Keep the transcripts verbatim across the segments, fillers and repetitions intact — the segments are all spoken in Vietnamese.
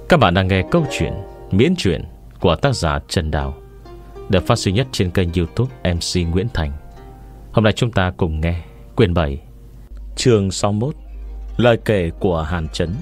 Các bạn đang nghe câu chuyện miễn truyện của tác giả Trần Đào, được phát duy nhất trên kênh YouTube em xê Nguyễn Thành. Hôm nay chúng ta cùng nghe quyển bảy, chương sáu mươi mốt, lời kể của Hàn Chấn.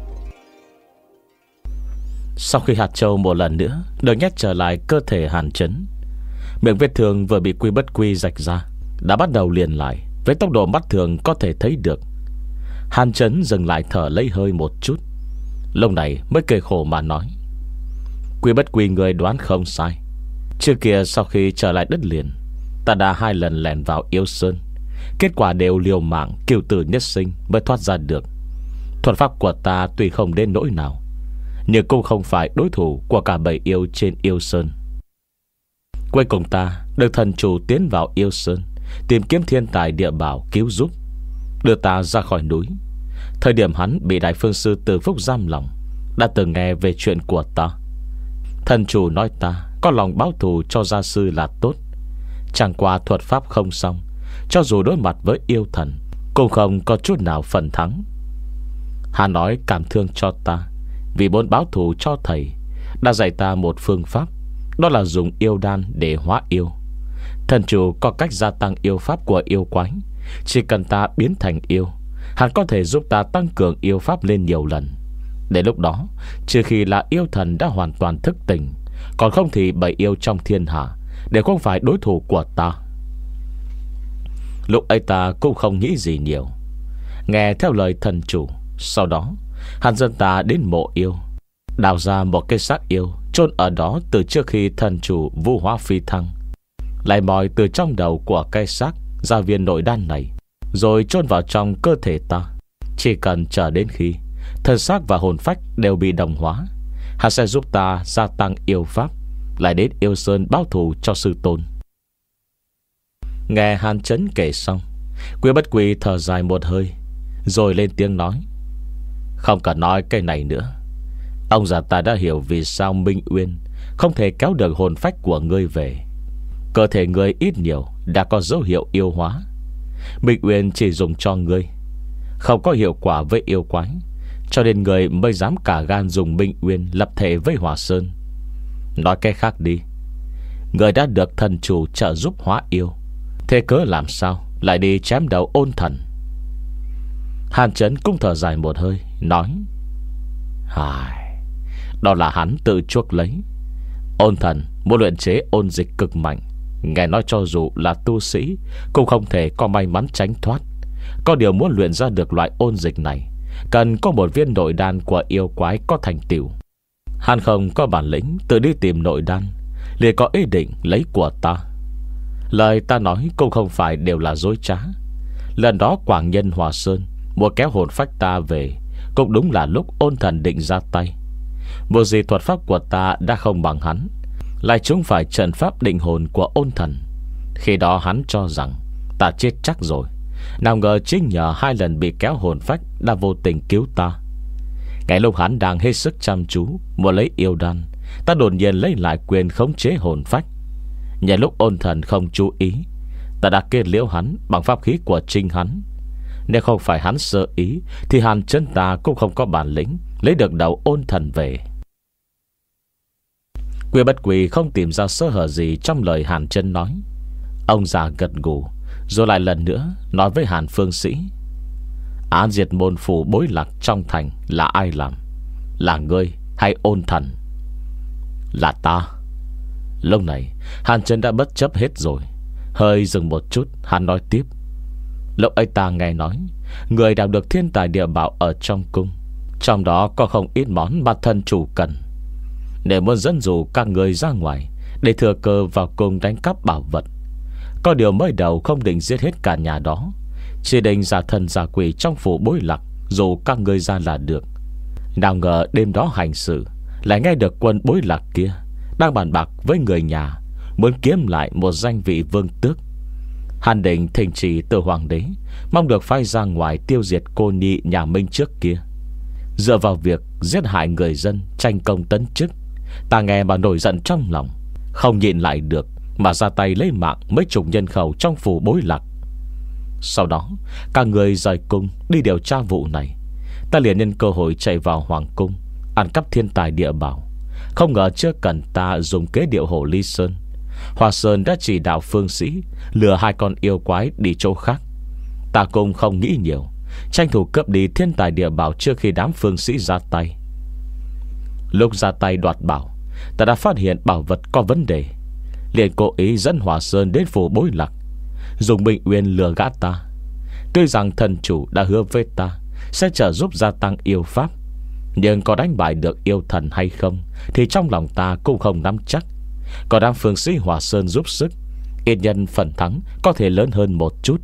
Sau khi hạt châu một lần nữa được nhét trở lại cơ thể Hàn Chấn, miệng vết thương vừa bị Quy Bất Quy rạch ra đã bắt đầu liền lại với tốc độ mắt thường có thể thấy được. Hàn Chấn dừng lại thở lấy hơi một chút, lúc này mới cười khổ mà nói: Quy Bất Quy, người đoán không sai. Trước kia sau khi trở lại đất liền, ta đã hai lần lẻn vào Yêu Sơn, kết quả đều liều mạng cửu tử nhất sinh mới thoát ra được. Thuật pháp của ta tuy không đến nỗi nào, nhưng cũng không phải đối thủ của cả bầy yêu trên Yêu Sơn. Cuối cùng ta được thần chủ tiến vào Yêu Sơn, tìm kiếm thiên tài địa bảo cứu giúp, đưa ta ra khỏi núi. Thời điểm hắn bị Đại Phương Sư Từ Phúc giam lòng, đã từng nghe về chuyện của ta. Thần chủ nói ta có lòng báo thù cho gia sư là tốt, chẳng qua thuật pháp không xong, cho dù đối mặt với yêu thần cũng không có chút nào phần thắng. Hắn nói cảm thương cho ta, vì muốn báo thù cho thầy, đã dạy ta một phương pháp, đó là dùng yêu đan để hóa yêu. Thần chủ có cách gia tăng yêu pháp của yêu quái, chỉ cần ta biến thành yêu, hắn có thể giúp ta tăng cường yêu pháp lên nhiều lần. Đến lúc đó, trừ khi là yêu thần đã hoàn toàn thức tỉnh, còn không thì bầy yêu trong thiên hạ đều không phải đối thủ của ta. Lúc ấy ta cũng không nghĩ gì nhiều, nghe theo lời thần chủ. Sau đó hắn dẫn ta đến mộ yêu, đào ra một cái xác yêu chôn ở đó từ trước khi thần chủ vu hóa phi thăng, lại mòi từ trong đầu của cái xác ra viên nội đan này, rồi chôn vào trong cơ thể ta. Chỉ cần chờ đến khi thân xác và hồn phách đều bị đồng hóa, hắn sẽ giúp ta gia tăng yêu pháp, lại đến Yêu Sơn báo thù cho sư tôn. Nghe Hàn Chấn kể xong, Quy Bất Quy thở dài một hơi, rồi lên tiếng nói: Không cần nói cái này nữa. Ông già ta đã hiểu vì sao Minh Uyên không thể kéo được hồn phách của ngươi về. Cơ thể ngươi ít nhiều đã có dấu hiệu yêu hóa. Minh Uyên chỉ dùng cho ngươi, không có hiệu quả với yêu quái, cho nên người mới dám cả gan dùng Minh Uyên lập thể với Hỏa Sơn. Nói cái khác đi, người đã được thần chủ trợ giúp hóa yêu, thế cớ làm sao lại đi chém đầu Ôn Thần? Hàn Chấn cũng thở dài một hơi, nói: Hài, đó là hắn tự chuốc lấy. Ôn Thần muốn luyện chế ôn dịch cực mạnh, nghe nói cho dù là tu sĩ cũng không thể có may mắn tránh thoát. Có điều muốn luyện ra được loại ôn dịch này, cần có một viên nội đan của yêu quái có thành tựu. Hắn không có bản lĩnh tự đi tìm nội đan, liền có ý định lấy của ta. Lời ta nói cũng không phải đều là dối trá. Lần đó Quảng Nhân Hòa Sơn muốn kéo hồn phách ta về, cũng đúng là lúc Ôn Thần định ra tay. Một gì thuật pháp của ta đã không bằng hắn, lại chúng phải trận pháp định hồn của Ôn Thần. Khi đó hắn cho rằng ta chết chắc rồi, nào ngờ chính nhờ hai lần bị kéo hồn phách đã vô tình cứu ta. Ngay lúc hắn đang hết sức chăm chú muốn lấy yêu đan, ta đột nhiên lấy lại quyền khống chế hồn phách. Nhân lúc Ôn Thần không chú ý, ta đã kết liễu hắn bằng pháp khí của chính hắn. Nếu không phải hắn sơ ý, thì Hàn Chấn ta cũng không có bản lĩnh lấy được đầu Ôn Thần về. Quy Bất Quy không tìm ra sơ hở gì trong lời Hàn Chấn nói. Ông già gật gù, rồi lại lần nữa nói với Hàn Phương Sĩ: Án diệt môn phủ Bối Lạc trong thành là ai làm? Là ngươi hay Ôn Thần? Là ta. Lúc này Hàn Chấn đã bất chấp hết rồi, hơi dừng một chút, hắn nói tiếp: Lúc ấy ta nghe nói người đào được thiên tài địa bảo ở trong cung, trong đó có không ít món mà thân chủ cần. Để muốn dẫn dụ các người ra ngoài để thừa cơ vào cung đánh cắp bảo vật. Có điều mới đầu không định giết hết cả nhà đó, chỉ định giả thần giả quỷ trong phủ Bối Lạc dù các người ra là được. Nào ngờ đêm đó hành sự, lại nghe được quân Bối Lạc kia đang bàn bạc với người nhà, muốn kiếm lại một danh vị vương tước. Hàn định thỉnh chỉ từ hoàng đế, mong được phái ra ngoài tiêu diệt cô nhi nhà Minh trước kia. Dựa vào việc giết hại người dân, tranh công tấn chức, ta nghe mà nổi giận trong lòng, không nhịn lại được mà ra tay lấy mạng mấy chục nhân khẩu trong phủ Bối Lạc. Sau đó cả người rời cung đi điều tra vụ này. Ta liền nhân cơ hội chạy vào hoàng cung, ăn cắp thiên tài địa bảo. Không ngờ chưa cần ta dùng kế điệu Hồ Ly Sơn, Hoa Sơn đã chỉ đạo phương sĩ lừa hai con yêu quái đi chỗ khác. Ta cũng không nghĩ nhiều, tranh thủ cướp đi thiên tài địa bảo trước khi đám phương sĩ ra tay. Lúc ra tay đoạt bảo, ta đã phát hiện bảo vật có vấn đề, liền cố ý dẫn Hoa Sơn đến phủ Bối Lạc, dùng Minh Uyên lừa gã ta. Tuy rằng thần chủ đã hứa với ta sẽ trợ giúp gia tăng yêu pháp, nhưng có đánh bại được yêu thần hay không thì trong lòng ta cũng không nắm chắc. Có đám phương sĩ Hoa Sơn giúp sức, ít nhân phần thắng có thể lớn hơn một chút.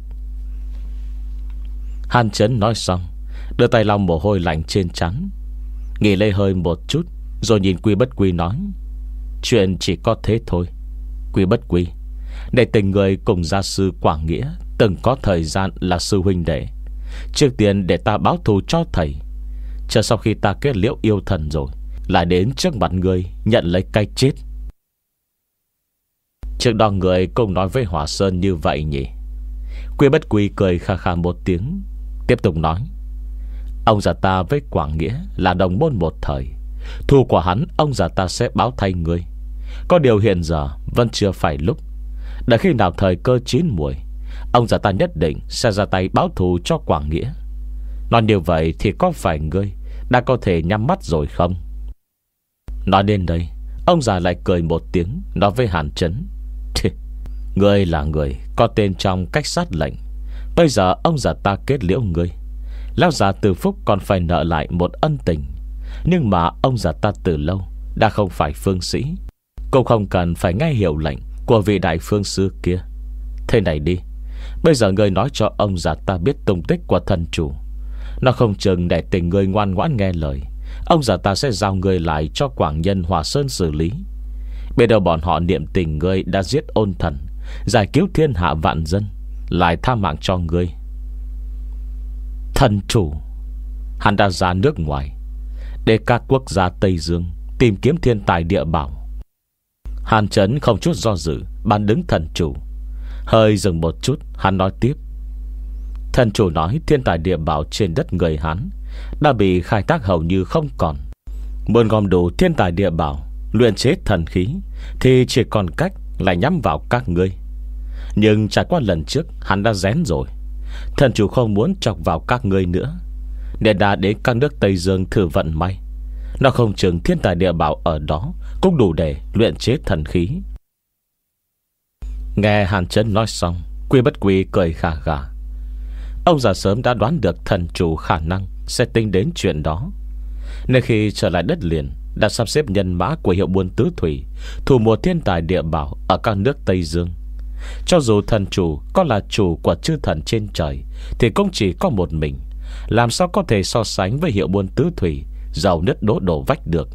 Hàn Chấn nói xong, đưa tay lau mồ hôi lạnh trên trán, nghỉ lê hơi một chút, rồi nhìn Quy Bất Quy nói: chuyện chỉ có thế thôi. Quy Bất Quy, để tình người cùng gia sư Quảng Nghĩa từng có thời gian là sư huynh đệ, trước tiên để ta báo thù cho thầy, chờ sau khi ta kết liễu yêu thần rồi lại đến trước mặt người nhận lấy cái chết. Trước đó người cũng nói với Hỏa Sơn như vậy nhỉ? Quy Bất Quy cười khà khà một tiếng, tiếp tục nói: ông già ta với Quảng Nghĩa là đồng môn một thời, thù của hắn ông già ta sẽ báo thay ngươi. Có điều hiện giờ vẫn chưa phải lúc, đợi khi nào thời cơ chín muồi, ông già ta nhất định sẽ ra tay báo thù cho Quảng Nghĩa. Nói như vậy thì có phải ngươi đã có thể nhắm mắt rồi không? Nói đến đây, ông già lại cười một tiếng, nói với Hàn Chấn: ngươi là người có tên trong cách sát lệnh, bây giờ ông già ta kết liễu ngươi, lão già Từ Phúc còn phải nợ lại một ân tình. Nhưng mà ông già ta từ lâu đã không phải phương sĩ, cũng không cần phải nghe hiệu lệnh của vị đại phương sư kia. Thế này đi, bây giờ ngươi nói cho ông già ta biết tung tích của thần chủ, nó không chừng để tình ngươi ngoan ngoãn nghe lời, ông già ta sẽ giao ngươi lại cho Quảng Nhân Hòa Sơn xử lý. Bây giờ bọn họ niệm tình ngươi đã giết ôn thần, giải cứu thiên hạ vạn dân, lại tha mạng cho ngươi. Thần chủ, hắn đã ra nước ngoài để các quốc gia Tây Dương tìm kiếm thiên tài địa bảo. Hàn Chấn không chút do dự bàn đứng thần chủ. Hơi dừng một chút, hắn nói tiếp: thần chủ nói thiên tài địa bảo trên đất người Hán đã bị khai thác hầu như không còn. Muốn gom đủ thiên tài địa bảo, luyện chế thần khí, thì chỉ còn cách là nhắm vào các ngươi. Nhưng trải qua lần trước hắn đã rén rồi, thần chủ không muốn chọc vào các ngươi nữa, nên đã đến các nước Tây Dương thử vận may. Nó không chừng thiên tài địa bảo ở đó cũng đủ để luyện chế thần khí. Nghe Hàn Chấn nói xong, Quy Bất Quy cười khà khà. Ông già sớm đã đoán được thần chủ khả năng sẽ tính đến chuyện đó, nên khi trở lại đất liền đã sắp xếp nhân mã của hiệu buôn tứ thủy thu mua thiên tài địa bảo ở các nước Tây Dương. Cho dù thần chủ có là chủ của chư thần trên trời thì cũng chỉ có một mình, làm sao có thể so sánh với hiệu buôn tứ thủy giàu nứt đố đổ vách được.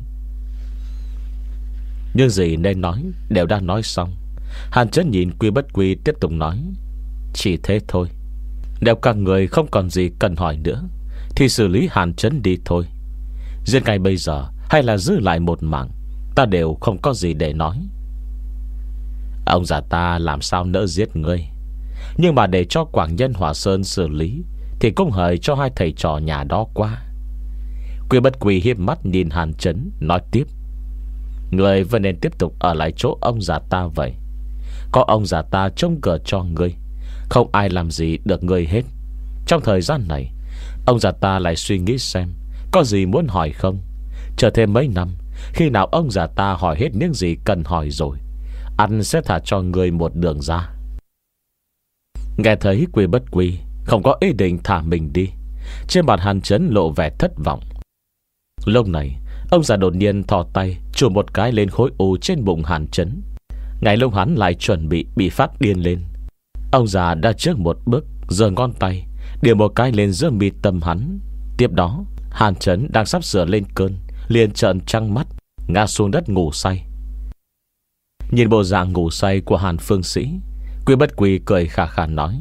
Nhưng gì nên nói đều đã nói xong. Hàn Chấn nhìn Quy Bất Quy tiếp tục nói: chỉ thế thôi. Nếu các người không còn gì cần hỏi nữa thì xử lý Hàn Chấn đi thôi. Giết ngay bây giờ hay là giữ lại một mạng, ta đều không có gì để nói. Ông già ta làm sao nỡ giết ngươi, nhưng mà để cho Quảng Nhân Hòa Sơn xử lý thì cũng hời cho hai thầy trò nhà đó qua. Quy Bất Quy hiếp mắt nhìn Hàn Chấn, nói tiếp: ngươi vẫn nên tiếp tục ở lại chỗ ông già ta vậy. Có ông già ta trông cờ cho ngươi, không ai làm gì được ngươi hết. Trong thời gian này, ông già ta lại suy nghĩ xem có gì muốn hỏi không. Chờ thêm mấy năm, khi nào ông già ta hỏi hết những gì cần hỏi rồi, anh sẽ thả cho ngươi một đường ra. Nghe thấy Quy Bất Quy không có ý định thả mình đi, trên mặt Hàn Chấn lộ vẻ thất vọng. Lúc này, ông già đột nhiên thò tay chùm một cái lên khối u trên bụng Hàn Chấn. Ngay lúc hắn lại chuẩn bị bị phát điên lên, ông già đã trước một bước giơ ngón tay điểm một cái lên giữa mi tâm hắn. Tiếp đó, Hàn Chấn đang sắp sửa lên cơn liền trợn trăng mắt, ngã xuống đất ngủ say. Nhìn bộ dạng ngủ say của Hàn phương sĩ, Quy Bất Quy cười khà khà nói: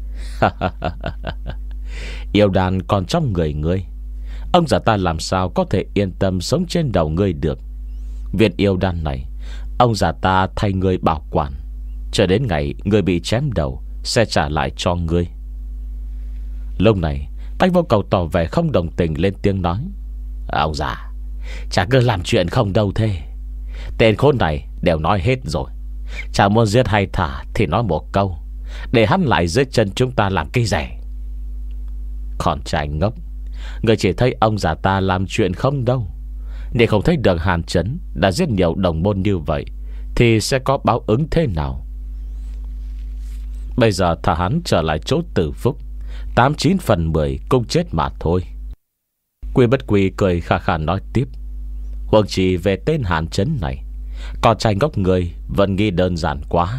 yêu đàn còn trong người ngươi, ông già ta làm sao có thể yên tâm sống trên đầu ngươi được. Viên yêu đan này ông già ta thay ngươi bảo quản, chờ đến ngày ngươi bị chém đầu sẽ trả lại cho ngươi. Lúc này Bạch Vô Cầu tỏ vẻ không đồng tình lên tiếng nói: ông già, Chả cứ làm chuyện không đâu thế. Tên khốn này đều nói hết rồi. Chả muốn giết hay thả thì nói một câu, để hắn lại dưới chân chúng ta làm cái rẻ. Con trai ngốc, người chỉ thấy ông già ta làm chuyện không đâu, nên không thấy được Hàn Trấn đã giết nhiều đồng môn như vậy thì sẽ có báo ứng thế nào. Bây giờ thả hắn trở lại chỗ Tử Phúc, tám chín phần mười cũng chết mà thôi. Quy Bất Quy cười khà khà nói tiếp: huống chi về tên Hàn Trấn này, con trai ngốc người vẫn nghĩ đơn giản quá.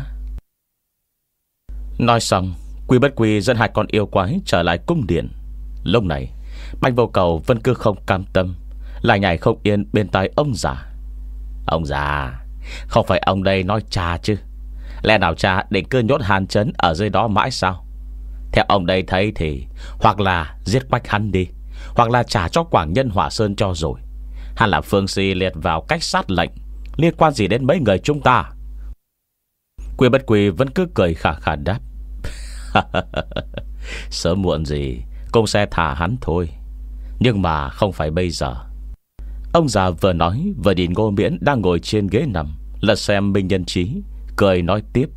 Nói xong, Quy Bất Quy dẫn hai con yêu quái trở lại cung điện. Lúc này Bạch Vô Cầu vẫn cứ không cam tâm, lại nhảy không yên bên tai ông già. Ông già, không phải ông đây nói cha chứ? Lẽ nào cha định cứ nhốt Hàn Trấn ở dưới đó mãi sao? Theo ông đây thấy thì hoặc là giết quách hắn đi, hoặc là trả cho Quảng Nhân Hỏa Sơn cho rồi. Hắn là phương si liệt vào cách sát lệnh, liên quan gì đến mấy người chúng ta? Quy Bất Quy vẫn cứ cười khà khà đáp: sớm muộn gì cũng sẽ thả hắn thôi, nhưng mà không phải bây giờ. Ông già vừa nói vừa nhìn Ngô Miễn đang ngồi trên ghế nằm, lật xem Minh Nhân Chí, cười nói tiếp: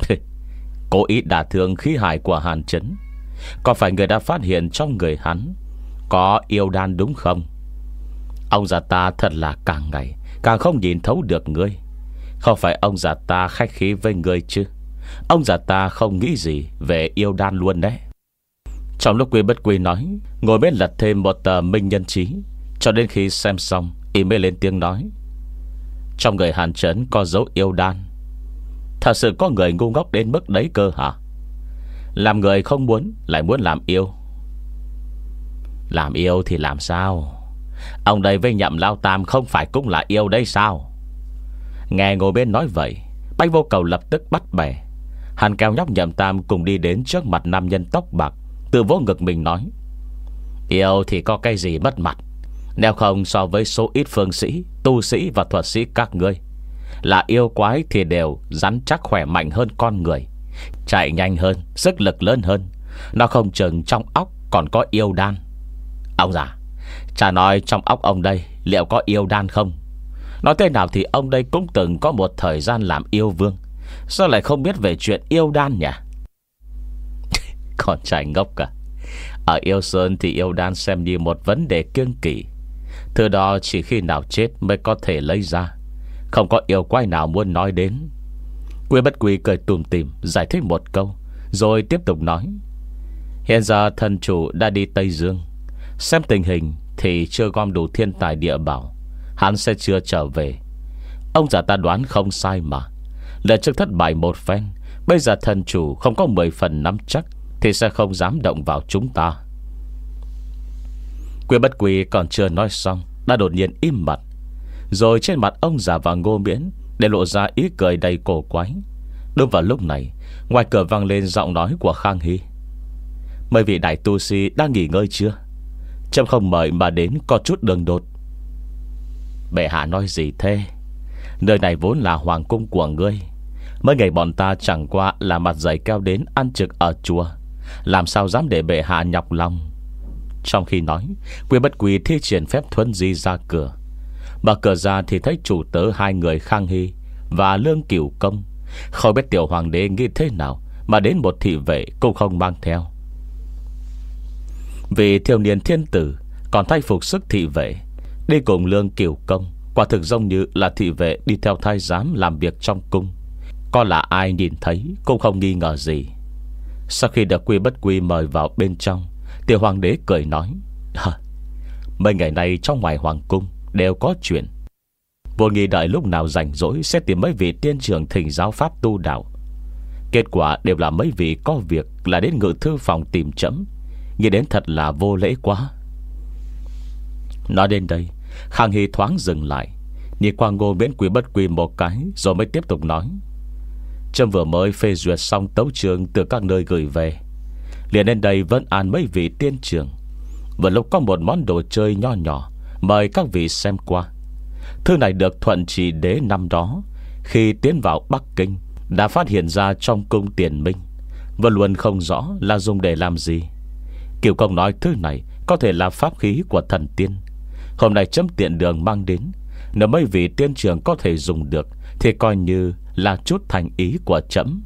cố ý đả thương khí hải của Hàn Trấn, có phải người đã phát hiện trong người hắn có yêu đan đúng không? Ông già ta thật là càng ngày càng không nhìn thấu được ngươi. Không phải ông già ta khách khí với ngươi chứ? Ông già ta không nghĩ gì về yêu đan luôn đấy. Trong lúc Quy Bất Quy nói, ngồi bên lật thêm một tờ Minh Nhân Chí, cho đến khi xem xong y mới lên tiếng nói: trong người Hàn Trấn có dấu yêu đan. Thật sự có người ngu ngốc đến mức đấy cơ hả? Làm người không muốn lại muốn làm yêu. Làm yêu thì làm sao? Ông đây với Nhậm Lao Tam không phải cũng là yêu đấy sao? Nghe ngồi bên nói vậy, Bạch Vô Cầu lập tức bắt bẻ. Hắn kéo nhóc Nhậm Tam cùng đi đến trước mặt nam nhân tóc bạc, tự vỗ ngực mình nói: yêu thì có cái gì mất mặt? Nếu không so với số ít phương sĩ, tu sĩ và thuật sĩ các ngươi, là yêu quái thì đều rắn chắc khỏe mạnh hơn con người, chạy nhanh hơn, sức lực lớn hơn. Nó không chừng trong óc còn có yêu đan. Ông già, chả nói trong óc ông đây liệu có yêu đan không? Nói thế nào thì ông đây cũng từng có một thời gian làm yêu vương, sao lại không biết về chuyện yêu đan nhỉ? Còn trai ngốc cả. Ở Yêu Sơn thì yêu đan xem như một vấn đề kiêng kỵ. Thứ đó chỉ khi nào chết mới có thể lấy ra, không có yêu quái nào muốn nói đến. Quy Bất Quy cười tùm tìm giải thích một câu, rồi tiếp tục nói: hiện giờ thần chủ đã đi Tây Dương, xem tình hình thì chưa gom đủ thiên tài địa bảo, hắn sẽ chưa trở về. Ông già ta đoán không sai mà. Lần trước thất bại một phen, bây giờ thần chủ không có mười phần nắm chắc thì sẽ không dám động vào chúng ta. Quy Bất Quy còn chưa nói xong đã đột nhiên im mặt, rồi trên mặt ông già và Ngô Miễn để lộ ra ý cười đầy cổ quái. Đúng vào lúc này, ngoài cửa vang lên giọng nói của Khang Hy: mấy vị đại tu sĩ đang nghỉ ngơi chưa? Chấm không mời mà đến có chút đường đột. Bệ hạ nói gì thế? Nơi này vốn là hoàng cung của ngươi. Mấy ngày bọn ta chẳng qua là mặt dày keo đến ăn trực ở chùa, làm sao dám để bệ hạ nhọc lòng. Trong khi nói, Quy Bất Quy thi triển phép thuấn di ra cửa. Mở cửa ra thì thấy chủ tớ hai người Khang Hy và Lương Cửu Công. Không biết tiểu hoàng đế nghĩ thế nào mà đến một thị vệ cũng không mang theo. Vì thiếu niên thiên tử còn thay phục sức thị vệ, đi cùng Lương Cửu Công quả thực giống như là thị vệ đi theo thái giám làm việc trong cung. Có là ai nhìn thấy cũng không nghi ngờ gì. Sau khi được Quy Bất Quy mời vào bên trong, tiểu hoàng đế cười nói: mấy ngày nay trong ngoài hoàng cung đều có chuyện. Vốn nghĩ đợi lúc nào rảnh rỗi sẽ tìm mấy vị tiên trưởng thỉnh giáo pháp tu đạo. Kết quả đều là mấy vị có việc là đến ngự thư phòng tìm chấm. Nghĩ đến thật là vô lễ quá. Nói đến đây, Khang Hy thoáng dừng lại, nhìn qua Ngô Miễn Quy Bất Quy một cái, rồi mới tiếp tục nói: trâm vừa mới phê duyệt xong tấu chương từ các nơi gửi về, liền đến đây vẫn an mấy vị tiên trưởng. Vừa lúc có một món đồ chơi nho nhỏ, mời các vị xem qua. Thư này được Thuận Trị Đế năm đó khi tiến vào Bắc Kinh đã phát hiện ra trong cung Tiền Minh, và luôn không rõ là dùng để làm gì. Kiều Công nói thư này có thể là pháp khí của thần tiên, Hôm nay chấm tiện đường mang đến, nếu mấy vị tiên trưởng có thể dùng được thì coi như là chút thành ý của trẫm.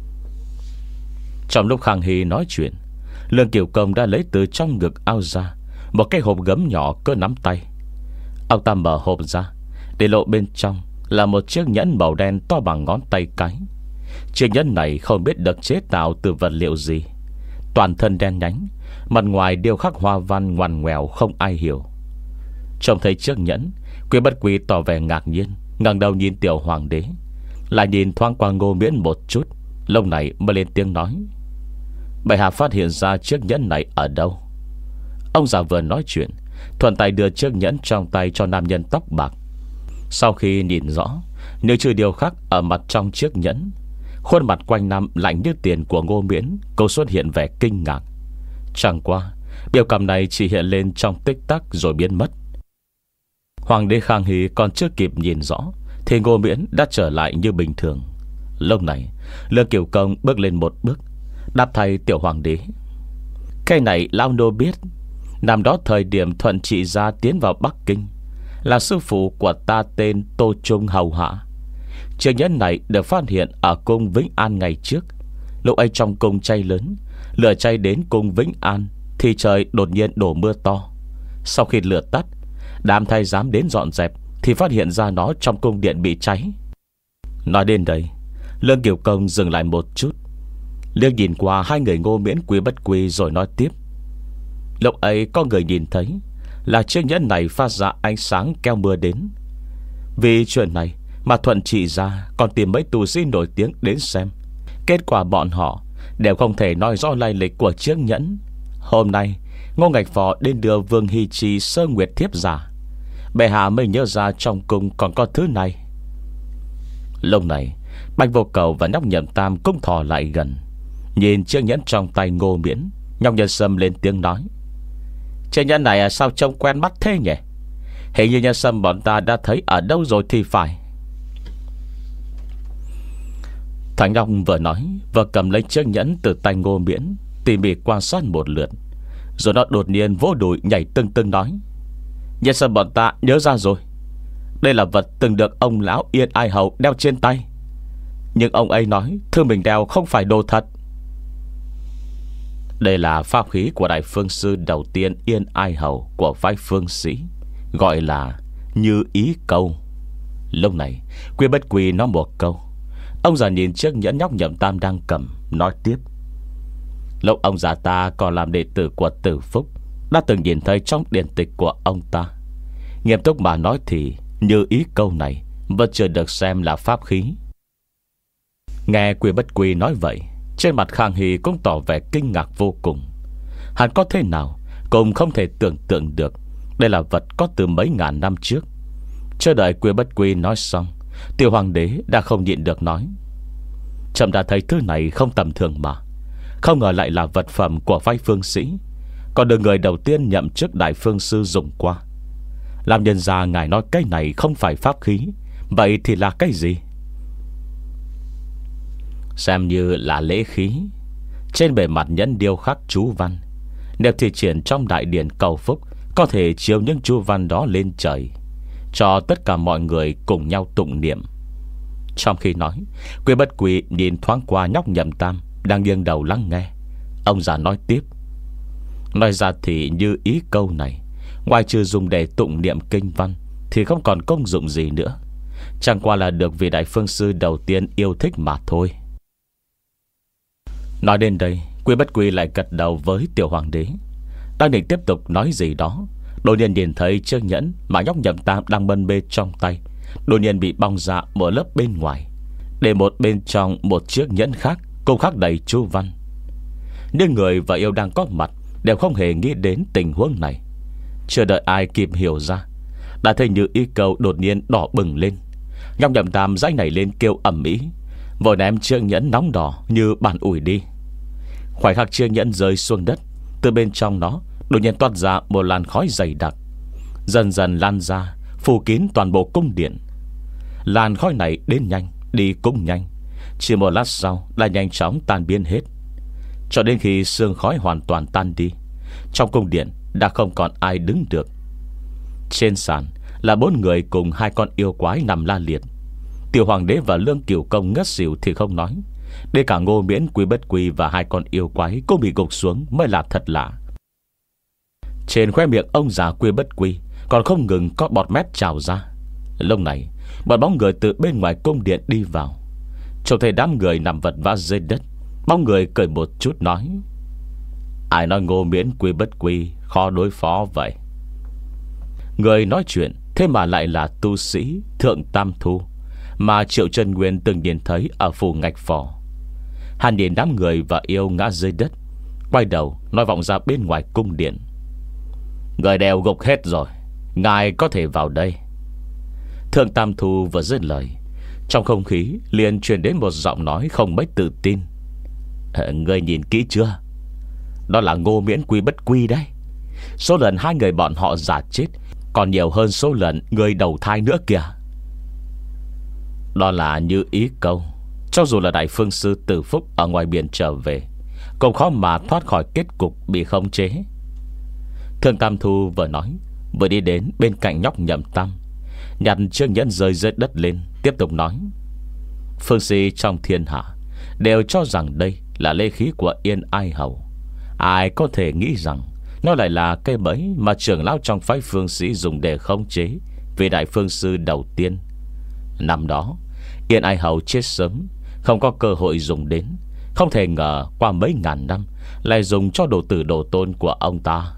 Trong lúc Khang Hy nói chuyện, Lương Kiều Công đã lấy từ trong ngực áo ra một cái hộp gấm nhỏ cỡ nắm tay. Ông ta mở hộp ra, để lộ bên trong là một chiếc nhẫn màu đen to bằng ngón tay cái. Chiếc nhẫn này không biết được chế tạo từ vật liệu gì, toàn thân đen nhánh, mặt ngoài điêu khắc hoa văn ngoằn ngoèo không ai hiểu. Trông thấy chiếc nhẫn, Quý Bất Quy tỏ vẻ ngạc nhiên, ngẩng đầu nhìn tiểu hoàng đế, lại nhìn thoáng qua Ngô Miễn một chút, lúc này mới lên tiếng nói: bệ hạ phát hiện ra chiếc nhẫn này ở đâu? Ông già vừa nói chuyện, thuận tay đưa chiếc nhẫn trong tay cho nam nhân tóc bạc. Sau khi nhìn rõ nếu chữ điều khắc ở mặt trong chiếc nhẫn, khuôn mặt quanh năm lạnh như tiền của Ngô Miễn cô xuất hiện vẻ kinh ngạc. Chẳng qua biểu cảm này chỉ hiện lên trong tích tắc rồi biến mất. Hoàng đế Khang Hy còn chưa kịp nhìn rõ thì Ngô Miễn đã trở lại như bình thường. Lúc này Lương Kiều Công bước lên một bước, đáp thay tiểu hoàng đế: cái này lão nô biết. Năm đó thời điểm Thuận Trị gia tiến vào Bắc Kinh, là sư phụ của ta tên Tô Trung hầu hạ. Chiếc nhẫn này được phát hiện ở cung Vĩnh An ngày trước. Lúc ấy trong cung cháy lớn, lửa cháy đến cung Vĩnh An thì trời đột nhiên đổ mưa to. Sau khi lửa tắt, đám thái giám đến dọn dẹp thì phát hiện ra nó trong cung điện bị cháy. Nói đến đây, Lương Kiều Công dừng lại một chút, liếc nhìn qua hai người Ngô Miễn Quý Bất Quy rồi nói tiếp: lúc ấy có người nhìn thấy là chiếc nhẫn này phát ra ánh sáng keo mưa đến. Vì chuyện này mà Thuận Trị gia còn tìm mấy tù sĩ nổi tiếng đến xem. Kết quả bọn họ đều không thể nói rõ lai lịch của chiếc nhẫn. Hôm nay Ngô Ngạch Phò đến đưa Vương Hy Trì sơ nguyệt thiếp giả, bệ hạ mới nhớ ra trong cung còn có thứ này. Lúc này Bạch Vô Cầu và nhóc Nhậm Tam cũng thò lại gần, nhìn chiếc nhẫn trong tay Ngô Miễn. Nhóc Nhân Sâm lên tiếng nói: chiếc nhẫn này sao trông quen mắt thế nhỉ? Hình như Nhân Sâm bọn ta đã thấy ở đâu rồi thì phải. Thằng nhóc vừa nói vừa cầm lấy chiếc nhẫn từ tay Ngô Miễn, tỉ mỉ quan sát một lượt, rồi nó đột nhiên vỗ đùi nhảy tưng tưng nói: Nhân Sâm bọn ta nhớ ra rồi. Đây là vật từng được ông lão Yên Ai Hầu đeo trên tay, nhưng ông ấy nói thứ mình đeo không phải đồ thật. Đây là pháp khí của đại phương sư đầu tiên Yên Ai Hầu của phái Phương Sĩ, gọi là Như Ý Câu. Lúc này Quý Bất Quy nói một câu. Ông già nhìn chiếc nhẫn nhóc Nhậm Tam đang cầm, nói tiếp: lúc ông già ta còn làm đệ tử của Tử Phúc, đã từng nhìn thấy trong điển tịch của ông ta. Nghiêm túc mà nói thì Như Ý Câu này vẫn chưa được xem là pháp khí. Nghe Quý Bất Quy nói vậy, trên mặt Khang Hy cũng tỏ vẻ kinh ngạc vô cùng. Hắn có thế nào cũng không thể tưởng tượng được đây là vật có từ mấy ngàn năm trước. Chưa đợi Quý Bất Quy nói xong, tiểu hoàng đế đã không nhịn được nói: trẫm đã thấy thứ này không tầm thường mà, không ngờ lại là vật phẩm của phái Phương Sĩ, còn được người đầu tiên nhậm chức đại phương sư dùng qua. Làm nhân gia ngài nói cái này không phải pháp khí, vậy thì là cái gì? Xem như là lễ khí. Trên bề mặt nhẫn điêu khắc chú văn, nếu thi triển trong đại điện cầu phúc, có thể chiếu những chú văn đó lên trời, cho tất cả mọi người cùng nhau tụng niệm. Trong khi nói, Quý Bất Quy nhìn thoáng qua nhóc Nhậm Tam đang nghiêng đầu lắng nghe. Ông già nói tiếp: nói ra thì Như Ý Câu này, ngoài trừ dùng để tụng niệm kinh văn thì không còn công dụng gì nữa, chẳng qua là được vị đại phương sư đầu tiên yêu thích mà thôi. Nói đến đây, Quý Bất Quy lại gật đầu với tiểu hoàng đế, đang định tiếp tục nói gì đó, đột nhiên nhìn thấy chiếc nhẫn mà nhóc Nhậm Tam đang mân mê trong tay đột nhiên bị bong ra một lớp bên ngoài, để một bên trong một chiếc nhẫn khác cũng khắc đầy chú văn. Nhưng người và yêu đang có mặt đều không hề nghĩ đến tình huống này. Chưa đợi ai kịp hiểu ra, đã thấy Như Ý Câu đột nhiên đỏ bừng lên. Nhóc Nhậm Tam dãy nảy lên kêu ầm ĩ, vội ném chiếc nhẫn nóng đỏ như bàn ủi đi. Khoảnh khắc chiếc nhẫn rơi xuống đất, từ bên trong nó đột nhiên toát ra một làn khói dày đặc, dần dần lan ra phủ kín toàn bộ cung điện. Làn khói này đến nhanh đi cũng nhanh, chỉ một lát sau là nhanh chóng tan biến hết. Cho đến khi sương khói hoàn toàn tan đi, trong cung điện đã không còn ai đứng được. Trên sàn là bốn người cùng hai con yêu quái nằm la liệt. Tiểu hoàng đế và Lương Cửu Công ngất xỉu thì không nói, đến cả Ngô Miễn, Quý Bất Quy và hai con yêu quái cũng bị gục xuống mới là thật lạ. Trên khóe miệng ông già Quý Bất Quy còn không ngừng có bọt mép trào ra. Lúc này một bóng người từ bên ngoài cung điện đi vào. Trông thấy đám người nằm vật vã dưới đất, bóng người cười một chút nói: ai nói Ngô Miễn, Quý Bất Quy khó đối phó vậy? Người nói chuyện thế mà lại là tu sĩ Thượng Tam Thu mà Triệu Chân Nguyên từng nhìn thấy ở phủ Ngạch Phò. Hắn nhìn đám người và yêu ngã dưới đất, quay đầu nói vọng ra bên ngoài cung điện: người đều gục hết rồi, ngài có thể vào đây. Thượng Tam Thu vừa dứt lời, trong không khí liền truyền đến một giọng nói không mấy tự tin: à, người nhìn kỹ chưa? Đó là Ngô Miễn, Quý Bất Quy đấy. Số lần hai người bọn họ giả chết còn nhiều hơn số lần người đầu thai nữa kìa. Đó là Như Ý Câu. Cho dù là Đại Phương Sư Tử Phúc ở ngoài biển trở về, cũng khó mà thoát khỏi kết cục bị khống chế. Thượng Tam Thu vừa nói, vừa đi đến bên cạnh nhóc Nhậm Tam, nhặt chiếc nhẫn rơi dưới đất lên, tiếp tục nói: phương sĩ trong thiên hạ đều cho rằng đây là lê khí của Yên Ai Hầu. Ai có thể nghĩ rằng nó lại là cây bẫy mà trưởng lão trong phái phương sĩ dùng để khống chế vị Đại Phương Sư đầu tiên. Năm đó Yên Ai Hầu chết sớm, không có cơ hội dùng đến. Không thể ngờ qua mấy ngàn năm lại dùng cho đồ tử đồ tôn của ông ta.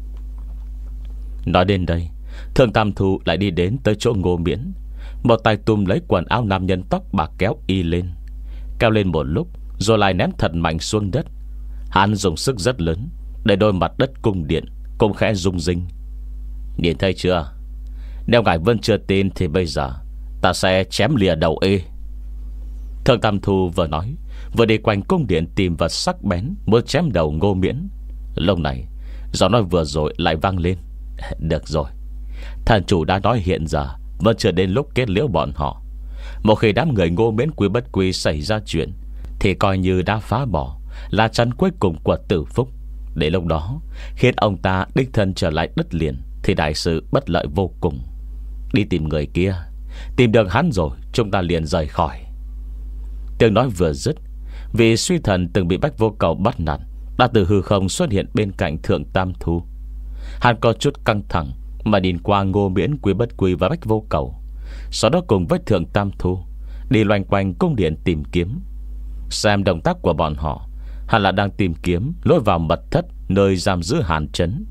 Nói đến đây, Thượng Tam Thu lại đi đến tới chỗ Ngô Miễn, một tay túm lấy quần áo nam nhân tóc bạc kéo y lên, kéo lên một lúc rồi lại ném thật mạnh xuống đất. Hắn dùng sức rất lớn để đôi mặt đất cung điện cũng khẽ rung rinh. Nhìn thấy chưa? Nếu ngài vẫn chưa tin thì bây giờ ta sẽ chém lìa đầu y. Thượng Tam Thu vừa nói, vừa đi quanh cung điện tìm vật sắc bén muốn chém đầu Ngô Miễn. Lúc này giọng nói vừa rồi lại vang lên: được rồi, thần chủ đã nói hiện giờ vẫn chưa đến lúc kết liễu bọn họ. Một khi đám người Ngô Miễn, Quý Bất Quy xảy ra chuyện thì coi như đã phá bỏ là chắn cuối cùng của Tử Phúc. Để lúc đó khiến ông ta đích thân trở lại đất liền thì đại sự bất lợi vô cùng. Đi tìm người kia, tìm được hắn rồi chúng ta liền rời khỏi. Tiếng nói vừa dứt, vì suy thần từng bị Bách Vô Cầu bắt nạt đã từ hư không xuất hiện bên cạnh Thượng Tam Thu. Hắn có chút căng thẳng mà nhìn qua Ngô Miễn, Quý Bất Quy và Bách Vô Cầu, sau đó cùng với Thượng Tam Thu đi loanh quanh cung điện tìm kiếm. Xem động tác của bọn họ, hắn là đang tìm kiếm lối vào mật thất nơi giam giữ Hàn Trấn.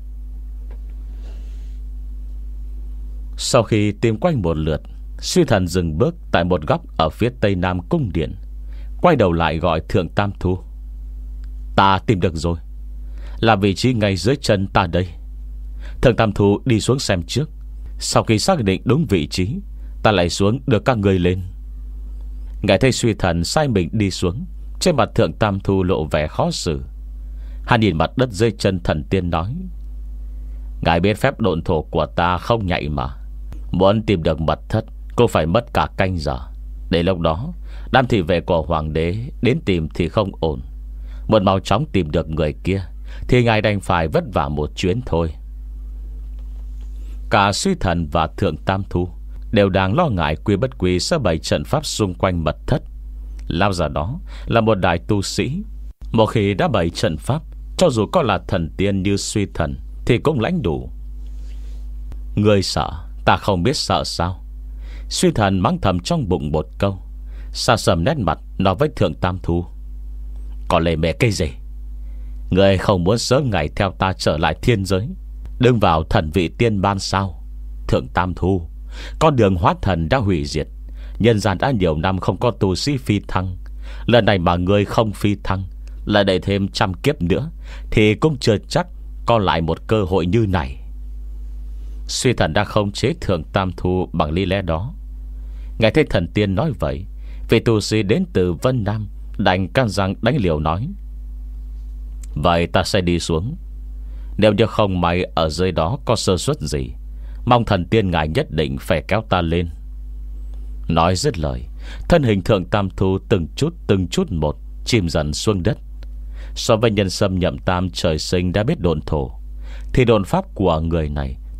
Sau khi tìm quanh một lượt, suy thần dừng bước tại một góc ở phía tây nam cung điện, quay đầu lại gọi Thượng Tam Thu: ta tìm được rồi, là vị trí ngay dưới chân ta đây. Thượng Tam Thu đi xuống xem trước. Sau khi xác định đúng vị trí, ta lại xuống đưa các người lên. Ngài thấy suy thần sai mình đi xuống, trên mặt Thượng Tam Thu lộ vẻ khó xử. Hắn nhìn mặt đất dưới chân thần tiên nói: ngài biết phép độn thổ của ta không nhạy mà, muốn tìm được mật thất cũng phải mất cả canh giờ. Để lúc đó đám thị vệ của hoàng đế đến tìm thì không ổn. Muốn mau chóng tìm được người kia thì ngài đành phải vất vả một chuyến thôi. Cả suy thần và Thượng Tam Thu đều đang lo ngại Quý Bất Quy sẽ bày trận pháp xung quanh mật thất. Lao giả đó là một đại tu sĩ, một khi đã bày trận pháp, cho dù có là thần tiên như suy thần thì cũng lãnh đủ. Ngươi sợ, ta không biết sợ sao? Suy thần mắng thầm trong bụng một câu, xa sầm nét mặt nói với Thượng Tam Thu: còn lề mề cái gì? Ngươi không muốn sớm ngày theo ta trở lại thiên giới, đương vào thần vị tiên ban sao? Thượng Tam Thu, con đường hóa thần đã hủy diệt, nhân gian đã nhiều năm không có tu sĩ phi thăng. Lần này mà ngươi không phi thăng, lại đợi thêm trăm kiếp nữa thì cũng chưa chắc có lại một cơ hội như này. Suy thần đã không chế Thượng Tam Thu bằng lý lẽ đó. Ngài thấy thần tiên nói vậy, vì tu sĩ đến từ Vân Nam đành can răng đánh liều nói: vậy ta sẽ đi xuống. Nếu như không may ở dưới đó có sơ suất gì, mong thần tiên ngài nhất định phải kéo ta lên. Nói dứt lời, thân hình Thượng Tam Thu từng chút từng chút một chìm dần xuống đất. So với nhân sâm Nhậm Tam trời sinh đã biết độn thổ, thì độn pháp của người này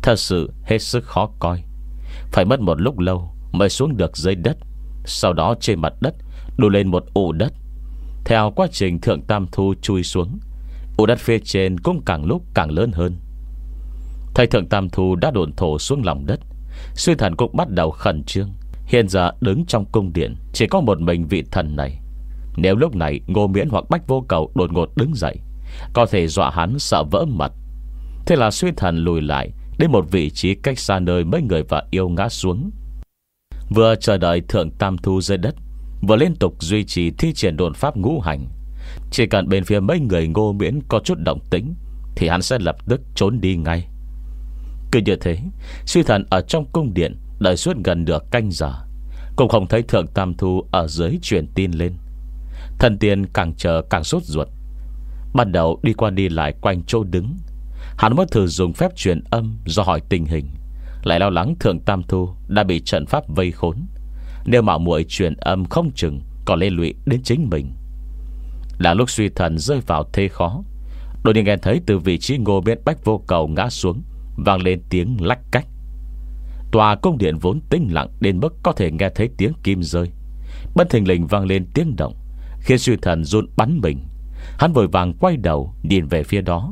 thật sự hết sức khó coi. Phải mất một lúc lâu mới xuống được dưới đất. Sau đó trên mặt đất đổ lên một ụ đất. Theo quá trình Thượng Tam Thu chui xuống, ụ đất phía trên cũng càng lúc càng lớn hơn. Thầy Thượng Tam Thu đã độn thổ xuống lòng đất, Suy Thần cũng bắt đầu khẩn trương. Hiện giờ đứng trong cung điện chỉ có một mình vị thần này. Nếu lúc này Ngô Miễn hoặc Bách Vô Cầu đột ngột đứng dậy, có thể dọa hắn sợ vỡ mật. Thế là Suy Thần lùi lại đến một vị trí cách xa nơi mấy người và yêu ngã xuống. Vừa chờ đợi Thượng Tam Thu dưới đất, vừa liên tục duy trì thi triển độn pháp ngũ hành. Chỉ cần bên phía mấy người Ngô Miễn có chút động tĩnh thì hắn sẽ lập tức trốn đi ngay. Cứ như thế, Suy Thần ở trong cung điện đợi suốt gần nửa canh giờ, cũng không thấy Thượng Tam Thu ở dưới truyền tin lên. Thần tiên càng chờ càng sốt ruột, ban đầu đi qua đi lại quanh chỗ đứng. Hắn mới thử dùng phép truyền âm do hỏi tình hình, lại lo lắng Thượng Tam Thu đã bị trận pháp vây khốn. Nếu mà muội truyền âm không chừng còn liên lụy đến chính mình. Là lúc Suy Thần rơi vào thế khó, đột nhiên nghe thấy từ vị trí Ngô Miễn Bách Vô Cầu ngã xuống vang lên tiếng lách cách. Tòa cung điện vốn tĩnh lặng đến mức có thể nghe thấy tiếng kim rơi, bất thình lình vang lên tiếng động, khiến Suy Thần run bắn mình. Hắn vội vàng quay đầu nhìn về phía đó,